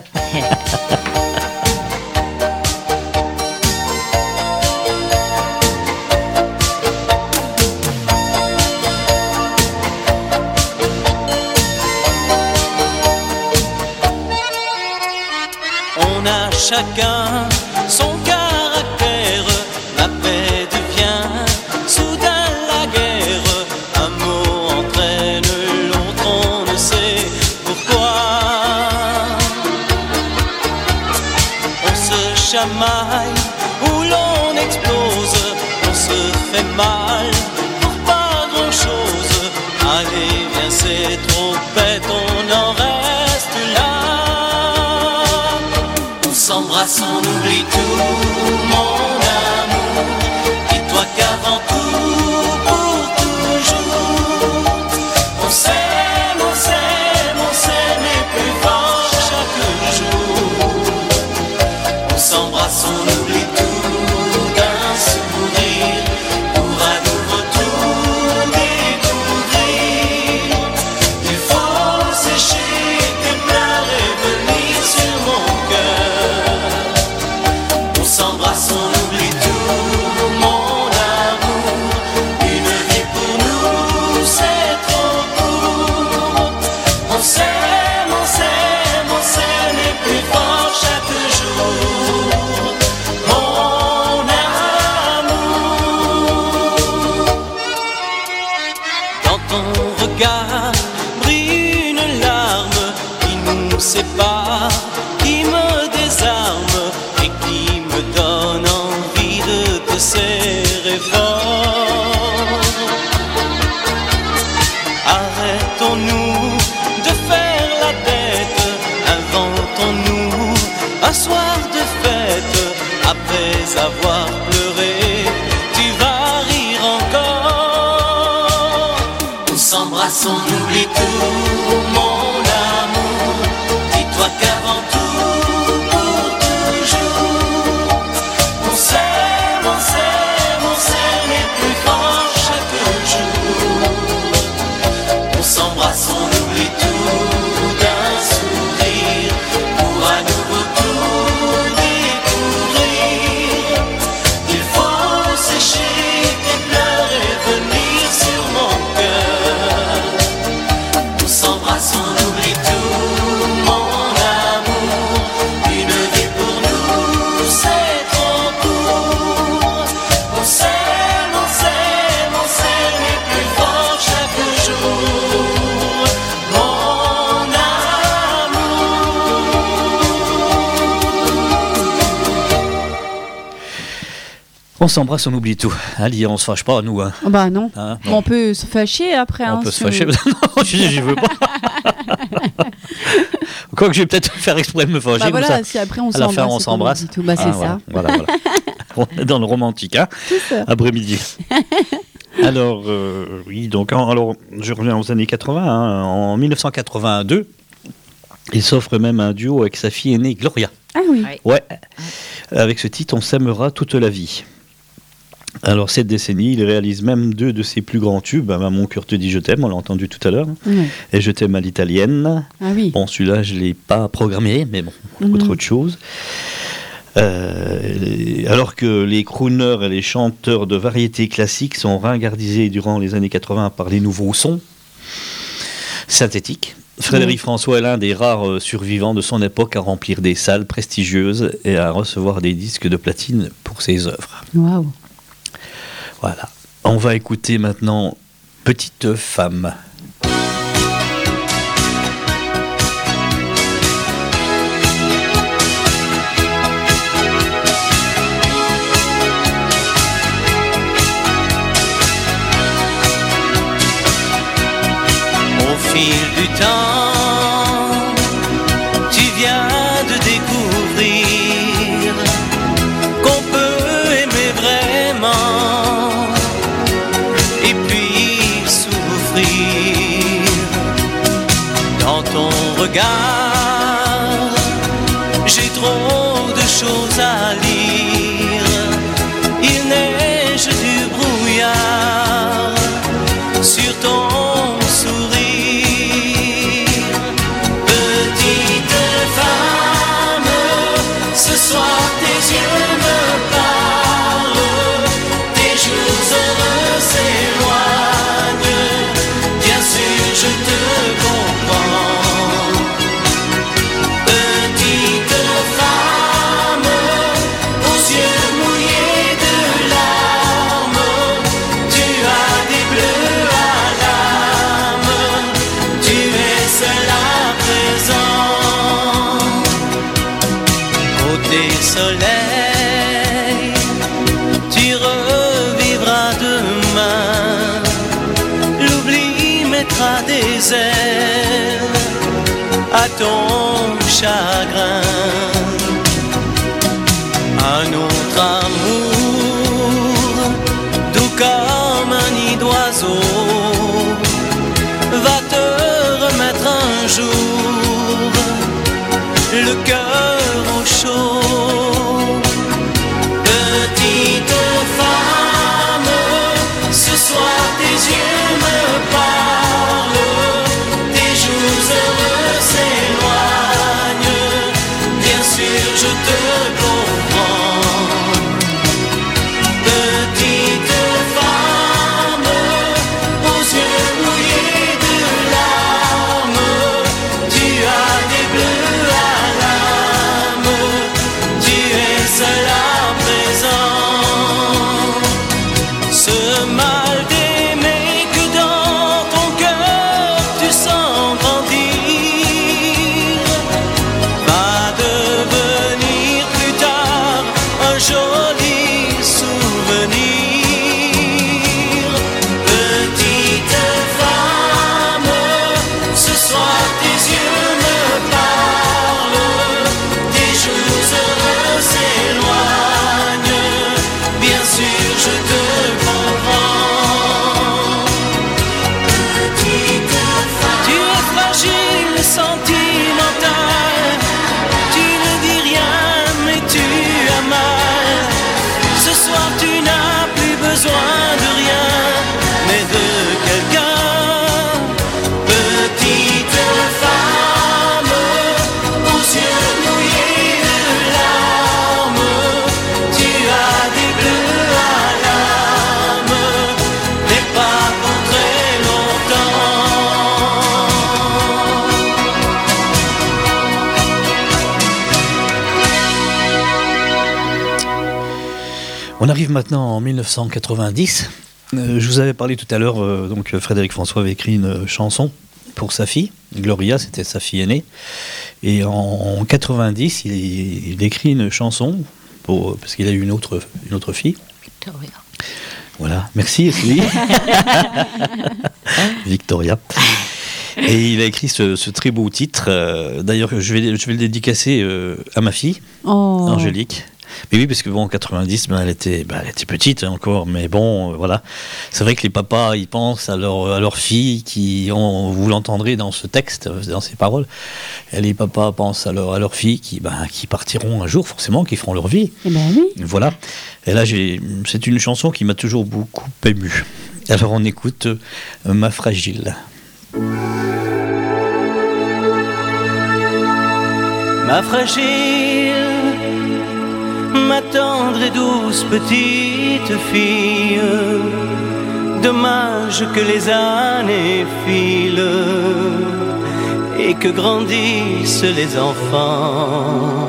On a chacun son caractère, la paix devient soudain la guerre. Un mot entraîne l'autre, on ne sait pourquoi. On se chamaille ou l'on explose, on se fait mal pour pas grand chose. Allez, viens, c'est trop bête, on en reste là. On s'embrasse, on oublie tout, mon amour. Dis-toi qu'avant tout, pour toujours, on s'aime, on s'aime, on s'aime et plus fort chaque jour. On s'embrasse, on oublie tout d'un sourire pour à nouveau tout découvrir. Il faut sécher tes pleurs et venir sur mon cœur. On s'embrasse, on oublie tout, mon un soir de fête, après avoir pleuré, tu vas rire encore. On s'embrasse, on oublie tout, mon amour. Dis-toi qu'avant tout, pour toujours, on s'aime, on s'aime, on s'aime et plus fort chaque jour. On s'embrasse, on oublie tout d'un sourire pour à nouveau tout découvrir. Il faut sécher tes pleurs et venir sur mon cœur. On s'embrasse, on oublie tout, mon amour. Une vie pour nous, c'est trop court. On s'aime, on s'aime, on s'aime et plus fort chaque jour. Mon On s'embrasse, on oublie tout. Allez, on se fâche pas, nous. Hein. Bah non. Hein, On peut se fâcher après. on peut se fâcher. Non, j'y veux pas. Quoique je vais peut-être faire exprès de me fâcher. Bah voilà, comme ça. si après on À la s'embrasse. fin, on s'embrasse. Tout. Bah c'est ça. Voilà. On est dans le romantique, hein, C'est ça. après-midi. Alors, oui, donc, alors, je reviens aux années 80. Hein, en 1982, il s'offre même un duo avec sa fille aînée, Gloria. Ah oui. Ouais, avec ce titre, On s'aimera toute la vie. Alors, cette décennie, il réalise même 2 de ses plus grands tubes. Mon cœur te dit je t'aime, on l'a entendu tout à l'heure. Ouais. Et Je t'aime à l'italienne. Ah oui. Bon, celui-là, je ne l'ai pas programmé, mais bon, autre chose. Alors que les crooners et les chanteurs de variété classique sont ringardisés durant les années 80 par les nouveaux sons synthétiques, Frédéric François est l'un des rares survivants de son époque à remplir des salles prestigieuses et à recevoir des disques de platine pour ses œuvres. Waouh. Voilà. On va écouter maintenant Petite femme. Au fil du temps, tu viens de découvrir qu'on peut aimer vraiment et puis souffrir. Dans ton regard, j'ai trop de choses à lire. Il neige du brouillard sur ton sourire. Petite femme, ce soir tes yeux me parlent, tes jours heureux s'éloignent. Bien sûr, je te comprends. Petite femme, aux yeux mouillés de larmes, tu as des bleus à l'âme, tu es seule à présent. Côté soleil, tu revivras demain, l'oubli mettra des ailes à ton chagrin. Un autre amour, doux comme un nid d'oiseau, va te remettre un jour le cœur au chaud. Petite femme, ce soir tes yeux me parlent, tes jours heureux s'éloignent. Bien sûr, je te comprends. Petite femme, aux yeux mouillés de larmes, tu as des bleus à l'âme, tu es seule à présent. Ce mal d'aimer que dans ton cœur tu sens grandir va devenir plus tard On arrive maintenant en 1990. Je vous avais parlé tout à l'heure, donc Frédéric François avait écrit une chanson pour sa fille, Gloria, c'était sa fille aînée. Et en 90, il écrit une chanson, parce qu'il a eu une autre fille. Victoria. Voilà, merci Sylvie. Victoria. Et il a écrit ce très beau titre. D'ailleurs, je vais le dédicacer à ma fille, Angélique. Mais oui, parce que bon, en 90, elle était petite encore, mais bon, voilà. C'est vrai que les papas, ils pensent à leurs filles vous l'entendrez dans ce texte, dans ces paroles. Et les papas pensent à leurs filles qui partiront un jour, forcément, qui feront leur vie. Eh ben oui. Voilà. Et là, c'est une chanson qui m'a toujours beaucoup ému. Alors, on écoute Ma Fragile. Ma fragile, ma tendre et douce petite fille, dommage que les années filent et que grandissent les enfants.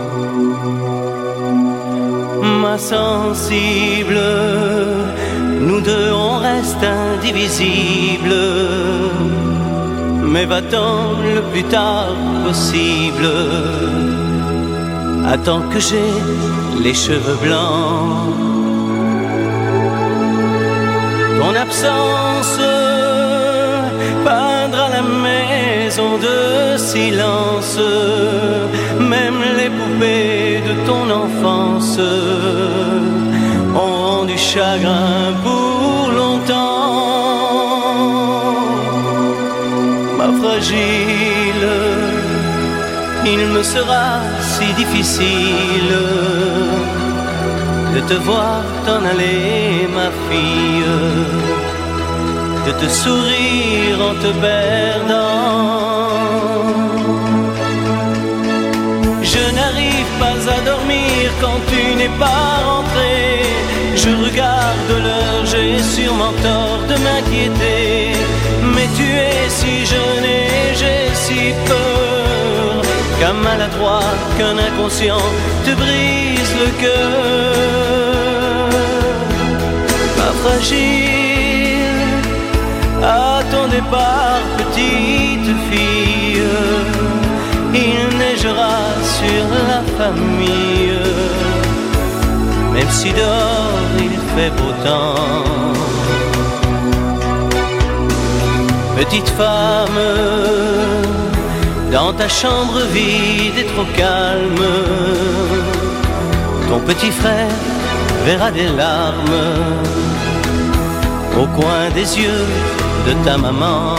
Ma sensible, nous deux on reste indivisibles, mais va-t-on le plus tard possible? Attends que j'ai les cheveux blancs. Ton absence peindra la maison de silence. Même les poupées de ton enfance auront du chagrin pour longtemps. Ma fragile, il me sera si difficile de te voir t'en aller, ma fille, de te sourire en te perdant. Je n'arrive pas à dormir quand tu n'es pas rentré. Je regarde l'heure, j'ai sûrement tort de m'inquiéter, mais tu es si jeune et j'ai si peur qu'un maladroit, qu'un inconscient te brise le cœur. Ma fragile, à ton départ, petite fille, il neigera sur la famille, même si dehors il fait beau temps. Petite femme, dans ta chambre vide et trop calme, ton petit frère verra des larmes au coin des yeux de ta maman.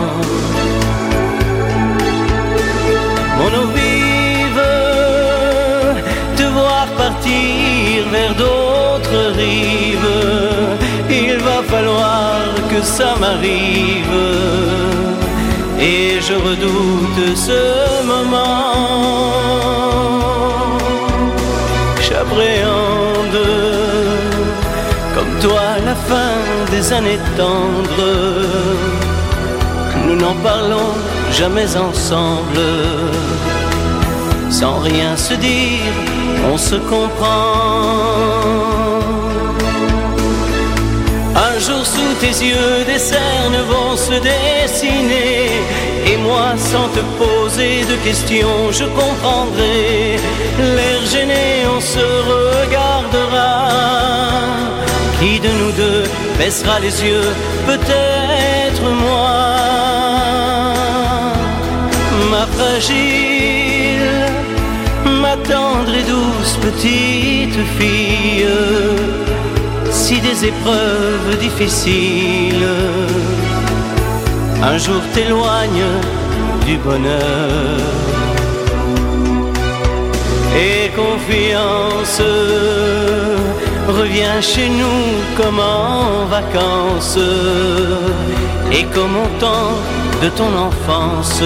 Mon eau vive, te voir partir vers d'autres rives, il va falloir que ça m'arrive. Et je redoute ce moment. J'appréhende, comme toi, la fin des années tendres. Nous n'en parlons jamais ensemble. Sans rien se dire, on se comprend. Un jour sous tes yeux des cernes vont se dessiner, et moi sans te poser de questions je comprendrai. L'air gêné on se regardera, qui de nous deux baissera les yeux? Peut-être moi. Ma fragile, ma tendre et douce petite fille, si des épreuves difficiles un jour t'éloignent du bonheur, et confiance revient chez nous comme en vacances, et comme au temps de ton enfance.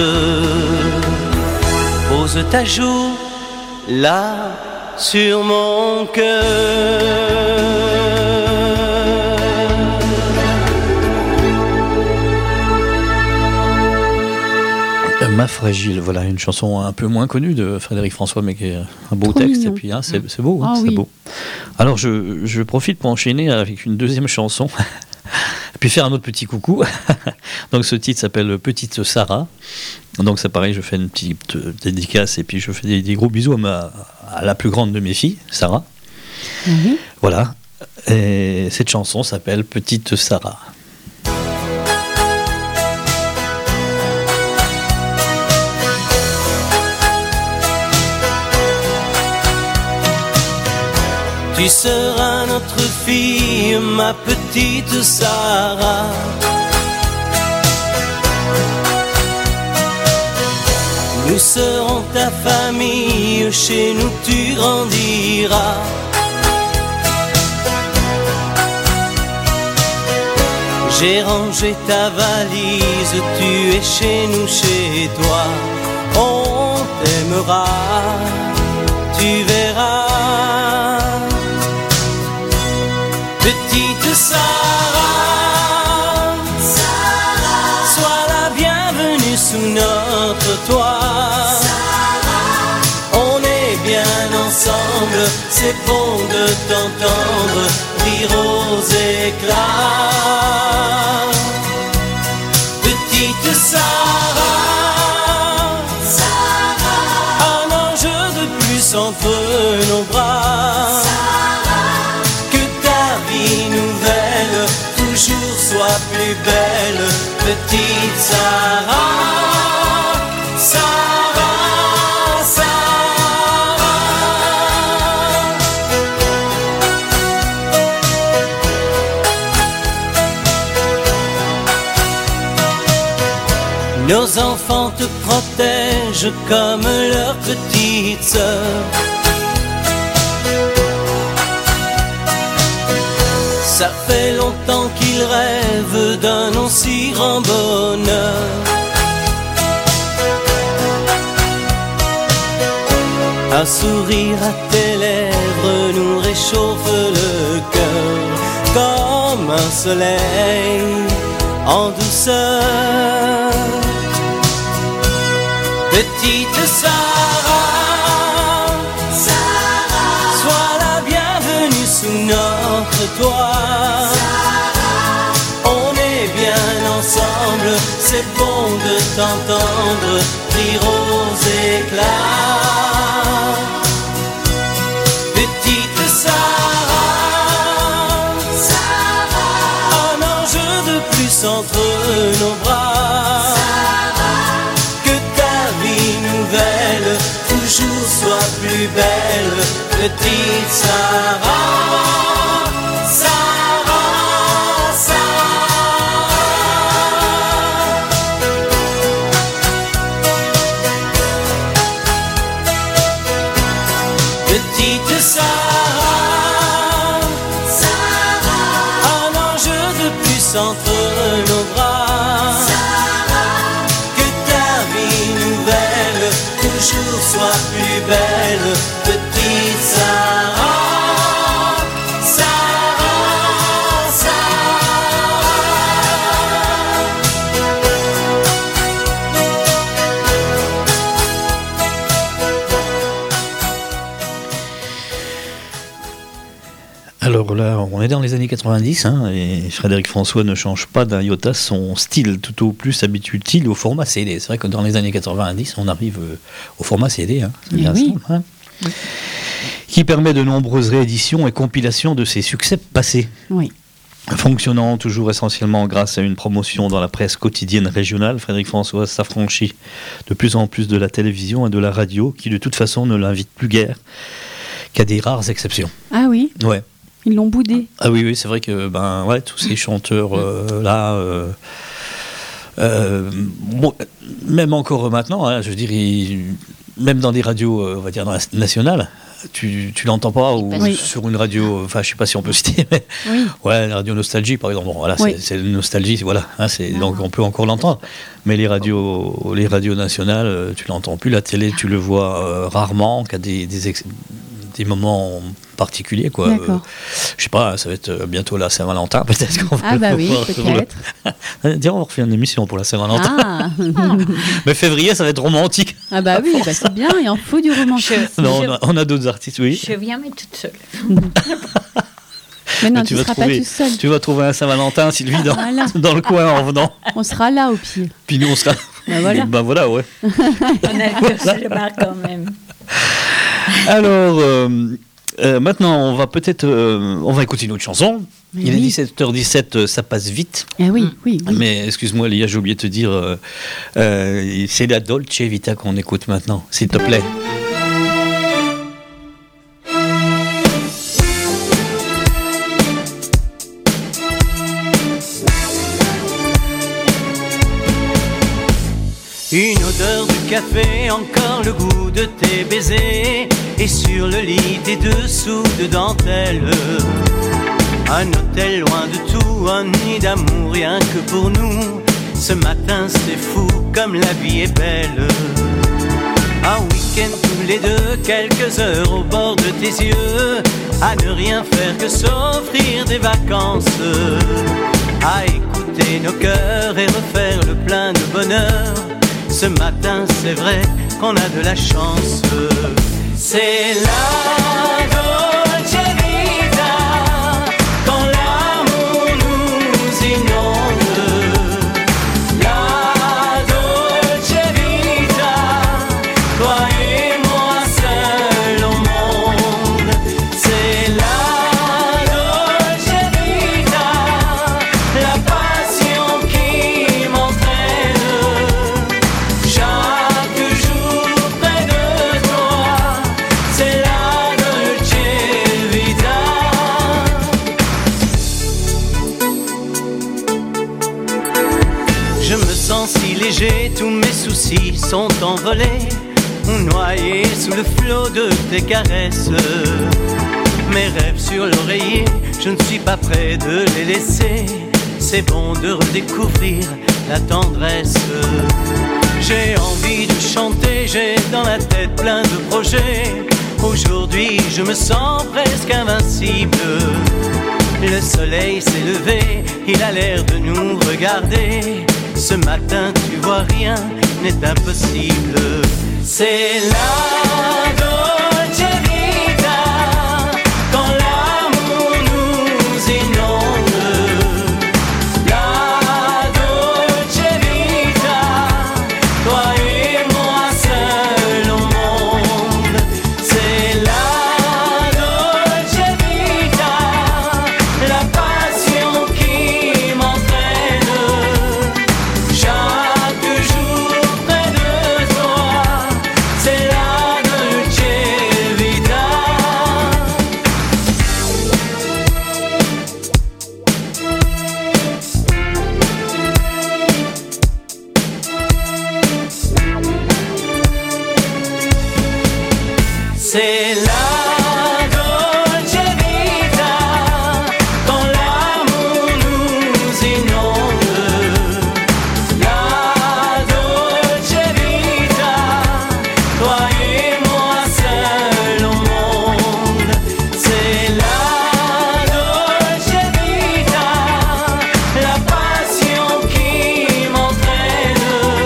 Pose ta joue là sur mon cœur. Ma fragile, voilà une chanson un peu moins connue de Frédéric François, mais qui est un beau Trop texte. mignon. Et puis c'est beau, Ah c'est oui. beau. Alors je profite pour enchaîner avec une deuxième chanson, et puis faire un autre petit coucou. Donc ce titre s'appelle Petite Sarah. Donc c'est pareil, je fais une petite dédicace et puis je fais des gros bisous à la plus grande de mes filles, Sarah. Oui. Voilà. Et cette chanson s'appelle Petite Sarah. Tu seras notre fille, ma petite Sarah. Nous serons ta famille, chez nous tu grandiras. J'ai rangé ta valise, tu es chez nous, chez toi. On t'aimera, tu verras. Petite Sarah, sois la bienvenue sous notre toit. On est bien ensemble, c'est bon de t'entendre rire aux éclats. Petite Sarah, un ange de plus entre nos bras. Nouvelle, toujours sois plus belle, petite Sarah, Sarah, Sarah. Nos enfants te protègent comme leur petite sœur. Ça fait longtemps qu'ils rêvent d'un aussi grand bonheur. Un sourire à tes lèvres nous réchauffe le cœur, comme un soleil en douceur. Petite Sarah, sois la bienvenue sous notre toit. On est bien ensemble, c'est bon de t'entendre rire aux éclats. Petite Sarah, un ange de plus entre nos bras. Que ta vie nouvelle toujours soit plus belle, petite Sarah, Sarah, Sarah. Petite Sarah, un ange de plus entre nos bras. Que ta vie nouvelle toujours soit plus belle, petite Sarah. Alors là, on est dans les années 90, et Frédéric François ne change pas d'un iota son style, tout au plus habitue-t-il au format CD. C'est vrai que dans les années 90, on arrive au format CD, c'est bien oui. ça, qui permet de nombreuses rééditions et compilations de ses succès passés. Oui. Fonctionnant toujours essentiellement grâce à une promotion dans la presse quotidienne régionale, Frédéric François s'affranchit de plus en plus de la télévision et de la radio, qui de toute façon ne l'invite plus guère qu'à des rares exceptions. Ah oui, Ouais. ils l'ont boudé. Ah oui, c'est vrai que tous ces chanteurs là, bon, même encore maintenant, je veux dire, même dans des radios, on va dire nationales, tu l'entends pas, ou Oui. sur une radio, enfin je sais pas si on peut citer, mais Oui. ouais, la radio Nostalgie par exemple, bon, voilà, Oui. c'est une nostalgie, voilà, donc on peut encore l'entendre, mais les radios nationales, tu l'entends plus, la télé tu le vois rarement, qu'à des des moments particuliers, quoi. D'accord. Je sais pas, ça va être bientôt la Saint-Valentin, peut-être qu'on va Ah bah le oui, voir. peut-être. Dire, on va refaire une émission pour la Saint-Valentin. Ah. Mais février, ça va être romantique. Ah bah oui, bah c'est bien, il en faut du romantisme. Non, on a d'autres artistes, oui. Je viens, mais toute seule. Mais non, Mais tu ne seras pas tout seul. Tu vas trouver un Saint-Valentin, Sylvie, Voilà. dans le coin en venant. On sera là au pire. Puis nous, on sera. Bah voilà. Bah voilà, ouais. On a le cœur sur le bar quand même. Alors, maintenant, on va peut-être. On va écouter une autre chanson. Mais Il oui. est 17h17, ça passe vite. Eh oui, oui, oui. Mais excuse-moi, Léa, j'ai oublié de te dire. C'est la Dolce Vita qu'on écoute maintenant, s'il te plaît. Une odeur de café, encore le goût de tes baisers, et sur le lit des dessous de dentelle. Un hôtel loin de tout, un nid d'amour rien que pour nous. Ce matin c'est fou comme la vie est belle. Un week-end tous les deux, quelques heures au bord de tes yeux, à ne rien faire que s'offrir des vacances, à écouter nos cœurs et refaire le plein de bonheur. Ce matin c'est vrai qu'on a de la chance. C'est la Dolce Vita, quand l'amour nous inonde. La Dolce Vita, toi et moi seuls au monde. C'est la Dolce Vita, la passion qui m'entraîne. Chaque jour près de toi, c'est la Dolce Vita. Je me sens si léger, tous mes soucis sont envolés, noyés sous le flot de tes caresses. Mes rêves sur l'oreiller, je ne suis pas prêt de les laisser. C'est bon de redécouvrir la tendresse. J'ai envie de chanter, j'ai dans la tête plein de projets. Aujourd'hui je me sens presque invincible. Le soleil s'est levé, il a l'air de nous regarder. Ce matin tu vois rien n'est impossible. C'est la Dolce Vita, quand l'amour nous inonde. La Dolce Vita, toi et moi seuls au monde. C'est la Dolce Vita, la passion qui m'entraîne. Chaque jour près de toi, c'est la Dolce Vita. C'est la Dolce Vita, quand l'amour nous inonde. La Dolce Vita, toi et moi seuls au monde. C'est la Dolce Vita, la passion qui m'entraîne.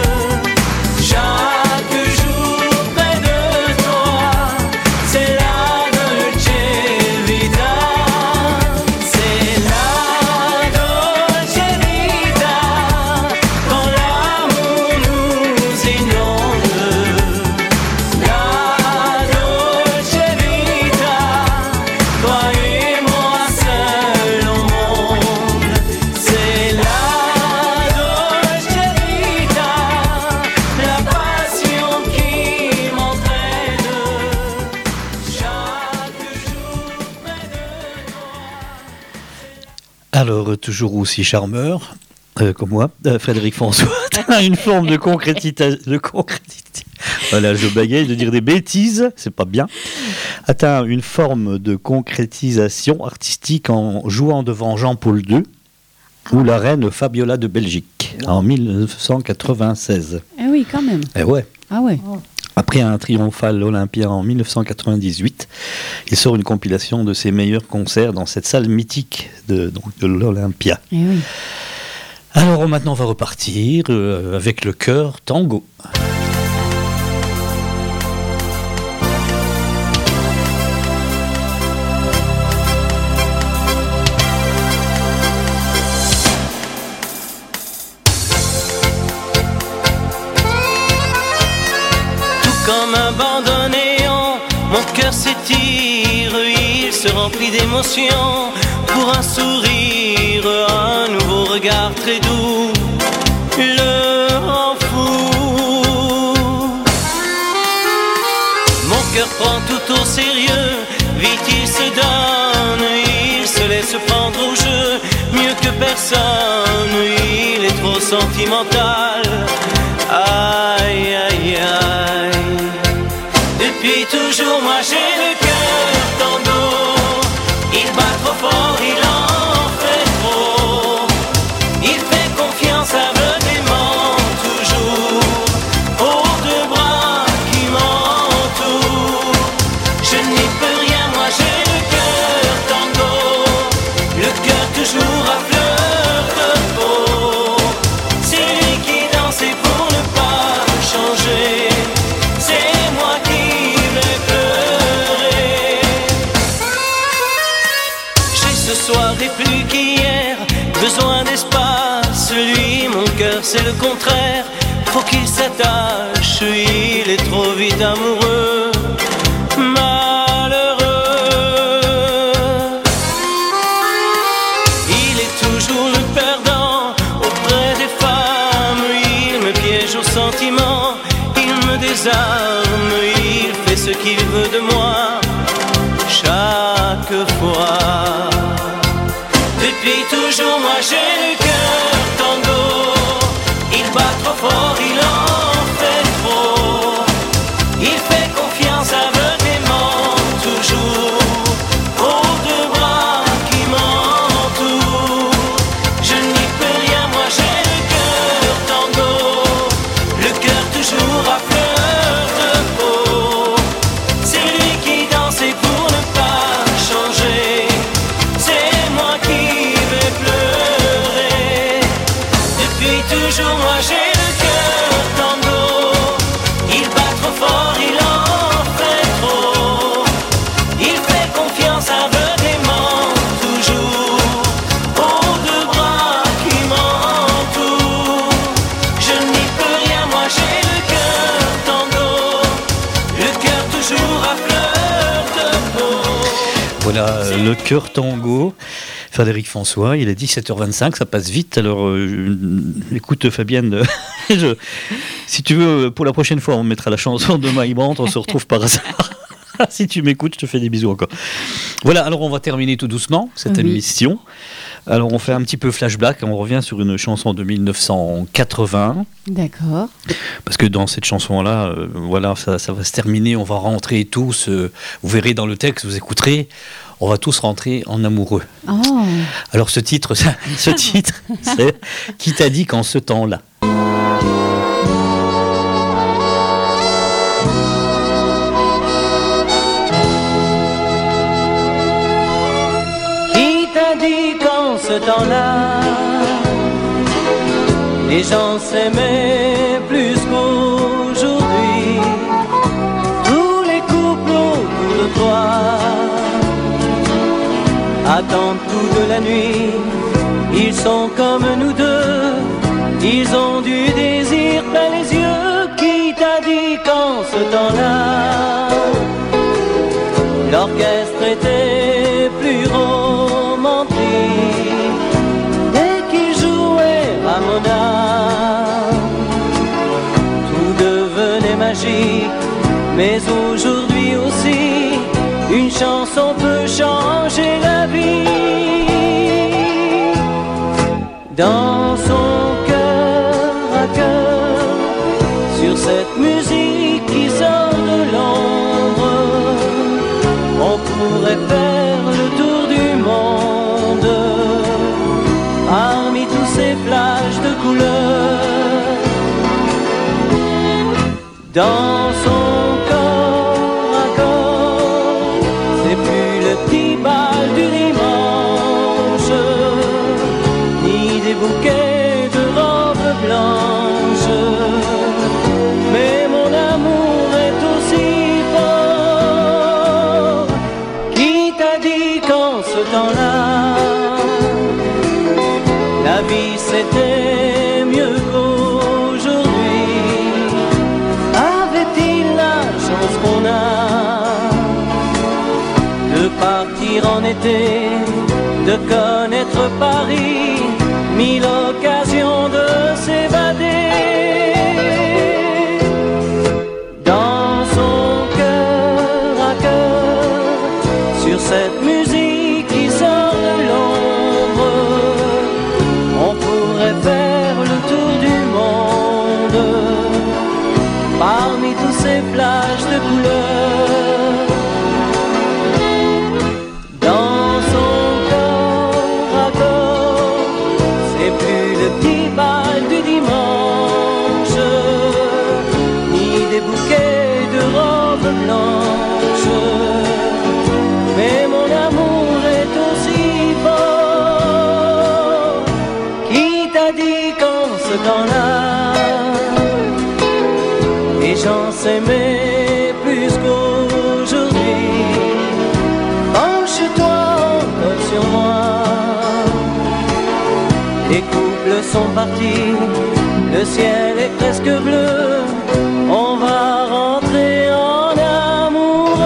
Chaque jour près de toi, c'est la Dolce Vita. C'est la Dolce Vita, quand l'amour nous inonde. La Dolce Vita, toi et moi seuls au monde. C'est la Dolce Vita, la passion qui m'entraîne. Chaque jour près de toi. Alors, toujours aussi charmeur, comme moi, Frédéric François, a une forme de concrétisation. Voilà, je bagaye de dire des bêtises, c'est pas bien. Atteint une forme de concrétisation artistique en jouant devant Jean-Paul II ou la reine Fabiola de Belgique en 1996. Eh oui, quand même. Eh ouais. Ah ouais. Après un triomphal Olympia en 1998, il sort une compilation de ses meilleurs concerts dans cette salle mythique de l'Olympia. Eh oui. Alors maintenant on va repartir avec le chœur tango. Comme un bandonné, mon cœur s'étire, il se remplit d'émotions pour un sourire, un nouveau regard très doux, le rend fou. Mon cœur prend tout au sérieux, vite il se donne, il se laisse prendre au jeu, mieux que personne, il est trop sentimental. Aïe aïe aïe. Depuis toujours moi j'ai le cœur tango. Il bat trop fort, il en fait trop. Il fait confiance aveuglément toujours aux deux bras qui m'entourent. Je n'y peux rien, moi j'ai le cœur tango. Le cœur toujours à fleur de peau. C'est lui qui danse et pour ne pas changer. Ce soir et plus qu'hier, besoin d'espace. Lui, mon cœur, c'est le contraire. Faut qu'il s'attache, il est trop vite amoureux, malheureux. Il est toujours le perdant auprès des femmes. Il me piège au sentiment, il me désarme. Il fait ce qu'il veut de moi chaque fois. Depuis toujours moi j'ai le cœur tango. Il bat trop fort, il en fait trop. Il fait confiance aveuglément toujours aux deux bras qui m'entourent. Je n'y peux rien, moi j'ai le cœur tango. Le cœur toujours à fleur de peau. C'est lui qui danse et pour ne pas changer. C'est moi qui vais pleurer. Depuis toujours moi j'ai le cœur tango. Il bat trop fort, il en fait trop. Il fait confiance aveuglément toujours aux deux bras qui m'entourent. Je n'y peux rien, moi j'ai le cœur tango. Le cœur toujours à fleur de peau. Voilà, le chœur tango. Frédéric François, il est 17h25, ça passe vite. Alors, écoute Fabienne, si tu veux, pour la prochaine fois, on mettra la chanson de My Band, on se retrouve par hasard. Si tu m'écoutes, je te fais des bisous encore. Voilà, alors on va terminer tout doucement cette émission. Alors on fait un petit peu flashback, on revient sur une chanson de 1980. D'accord. Parce que dans cette chanson-là, voilà, ça va se terminer, on va rentrer tous, vous verrez dans le texte, vous écouterez, on va tous rentrer en amoureux. Oh. Alors ce titre, c'est Qui t'a dit qu'en ce temps-là? Qui t'a dit qu'en ce temps-là, les gens s'aimaient plus qu'aujourd'hui? Tous les couples autour de toi attendent toute la nuit. Ils sont comme nous deux, ils ont du désir plein les yeux. Qui t'a dit qu'en ce temps-là, l'orchestre était plus romantique? Dès qu'il jouait Ramona, tout devenait magique. Mais aujourd'hui aussi, une chanson peut changer la vie. Dans son cœur à cœur, sur cette musique qui sort de l'ombre, on pourrait faire le tour du monde, parmi tous ces flashs de couleurs. Dans son temps-là, la vie c'était mieux qu'aujourd'hui. Avait-il la chance qu'on a de partir en été, de connaître Paris, mille occasions de s'évader. Dans son cœur à cœur, sur cette musique qui sort de l'ombre, on pourrait faire le tour du monde, parmi tous ces flashs de couleurs. Dans son corps à corps, c'est plus le petit bal du dimanche, ni des bouquets de robes blanches, mais mon amour est aussi fort. Qui t'a dit qu'en ce temps-là, les gens s'aimaient plus qu'aujourd'hui? Penche-toi encore sur moi. Les couples sont partis, le ciel est presque bleu, on va rentrer en amoureux.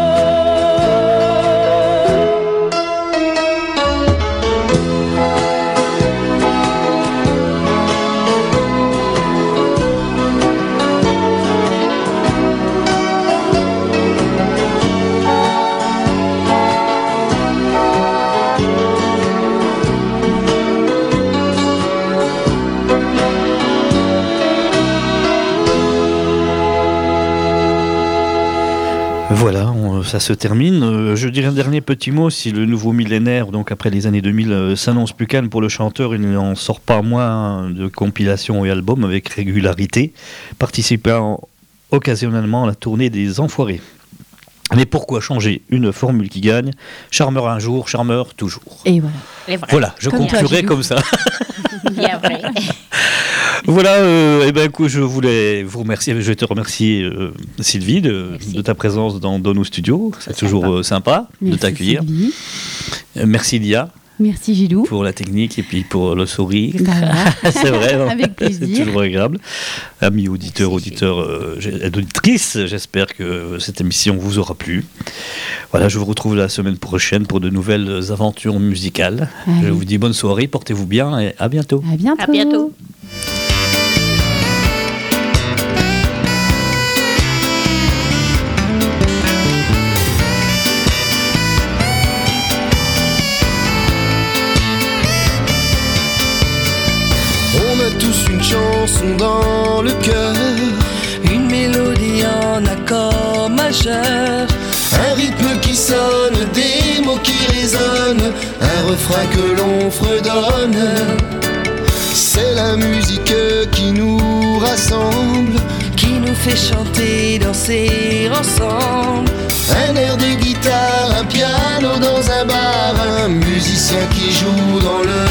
Voilà, ça se termine. Je dirais un dernier petit mot. Si le nouveau millénaire, donc après les années 2000, s'annonce plus calme pour le chanteur, il n'en sort pas moins de compilations et albums avec régularité, participant occasionnellement à la tournée des Enfoirés. Mais pourquoi changer une formule qui gagne? Charmeur un jour, charmeur toujours. Et voilà. C'est vrai. Voilà, je Comme toi, conclurai Gilou. comme ça. Bien vrai. Voilà, écoute, je voulais vous remercier, je vais te remercier Sylvie de ta présence dans nos studios. C'est toujours sympa de Merci, t'accueillir. Sylvie. Merci Lia Merci Gilou. pour la technique et puis pour le sourire. Bah voilà. C'est vrai, non Avec c'est plaisir. toujours agréable. Amis auditeurs, et auditrices, j'espère que cette émission vous aura plu. Voilà, je vous retrouve la semaine prochaine pour de nouvelles aventures musicales. Allez. Je vous dis bonne soirée, portez-vous bien et à bientôt. À bientôt. À bientôt. On a tous une chanson dans le cœur, Une mélodie en accord majeur, un rythme qui sonne, des mots qui résonnent, un refrain que l'on fredonne. C'est la musique qui nous rassemble, qui nous fait chanter, danser ensemble. un air de guitare, un piano dans un bar, un musicien qui joue dans le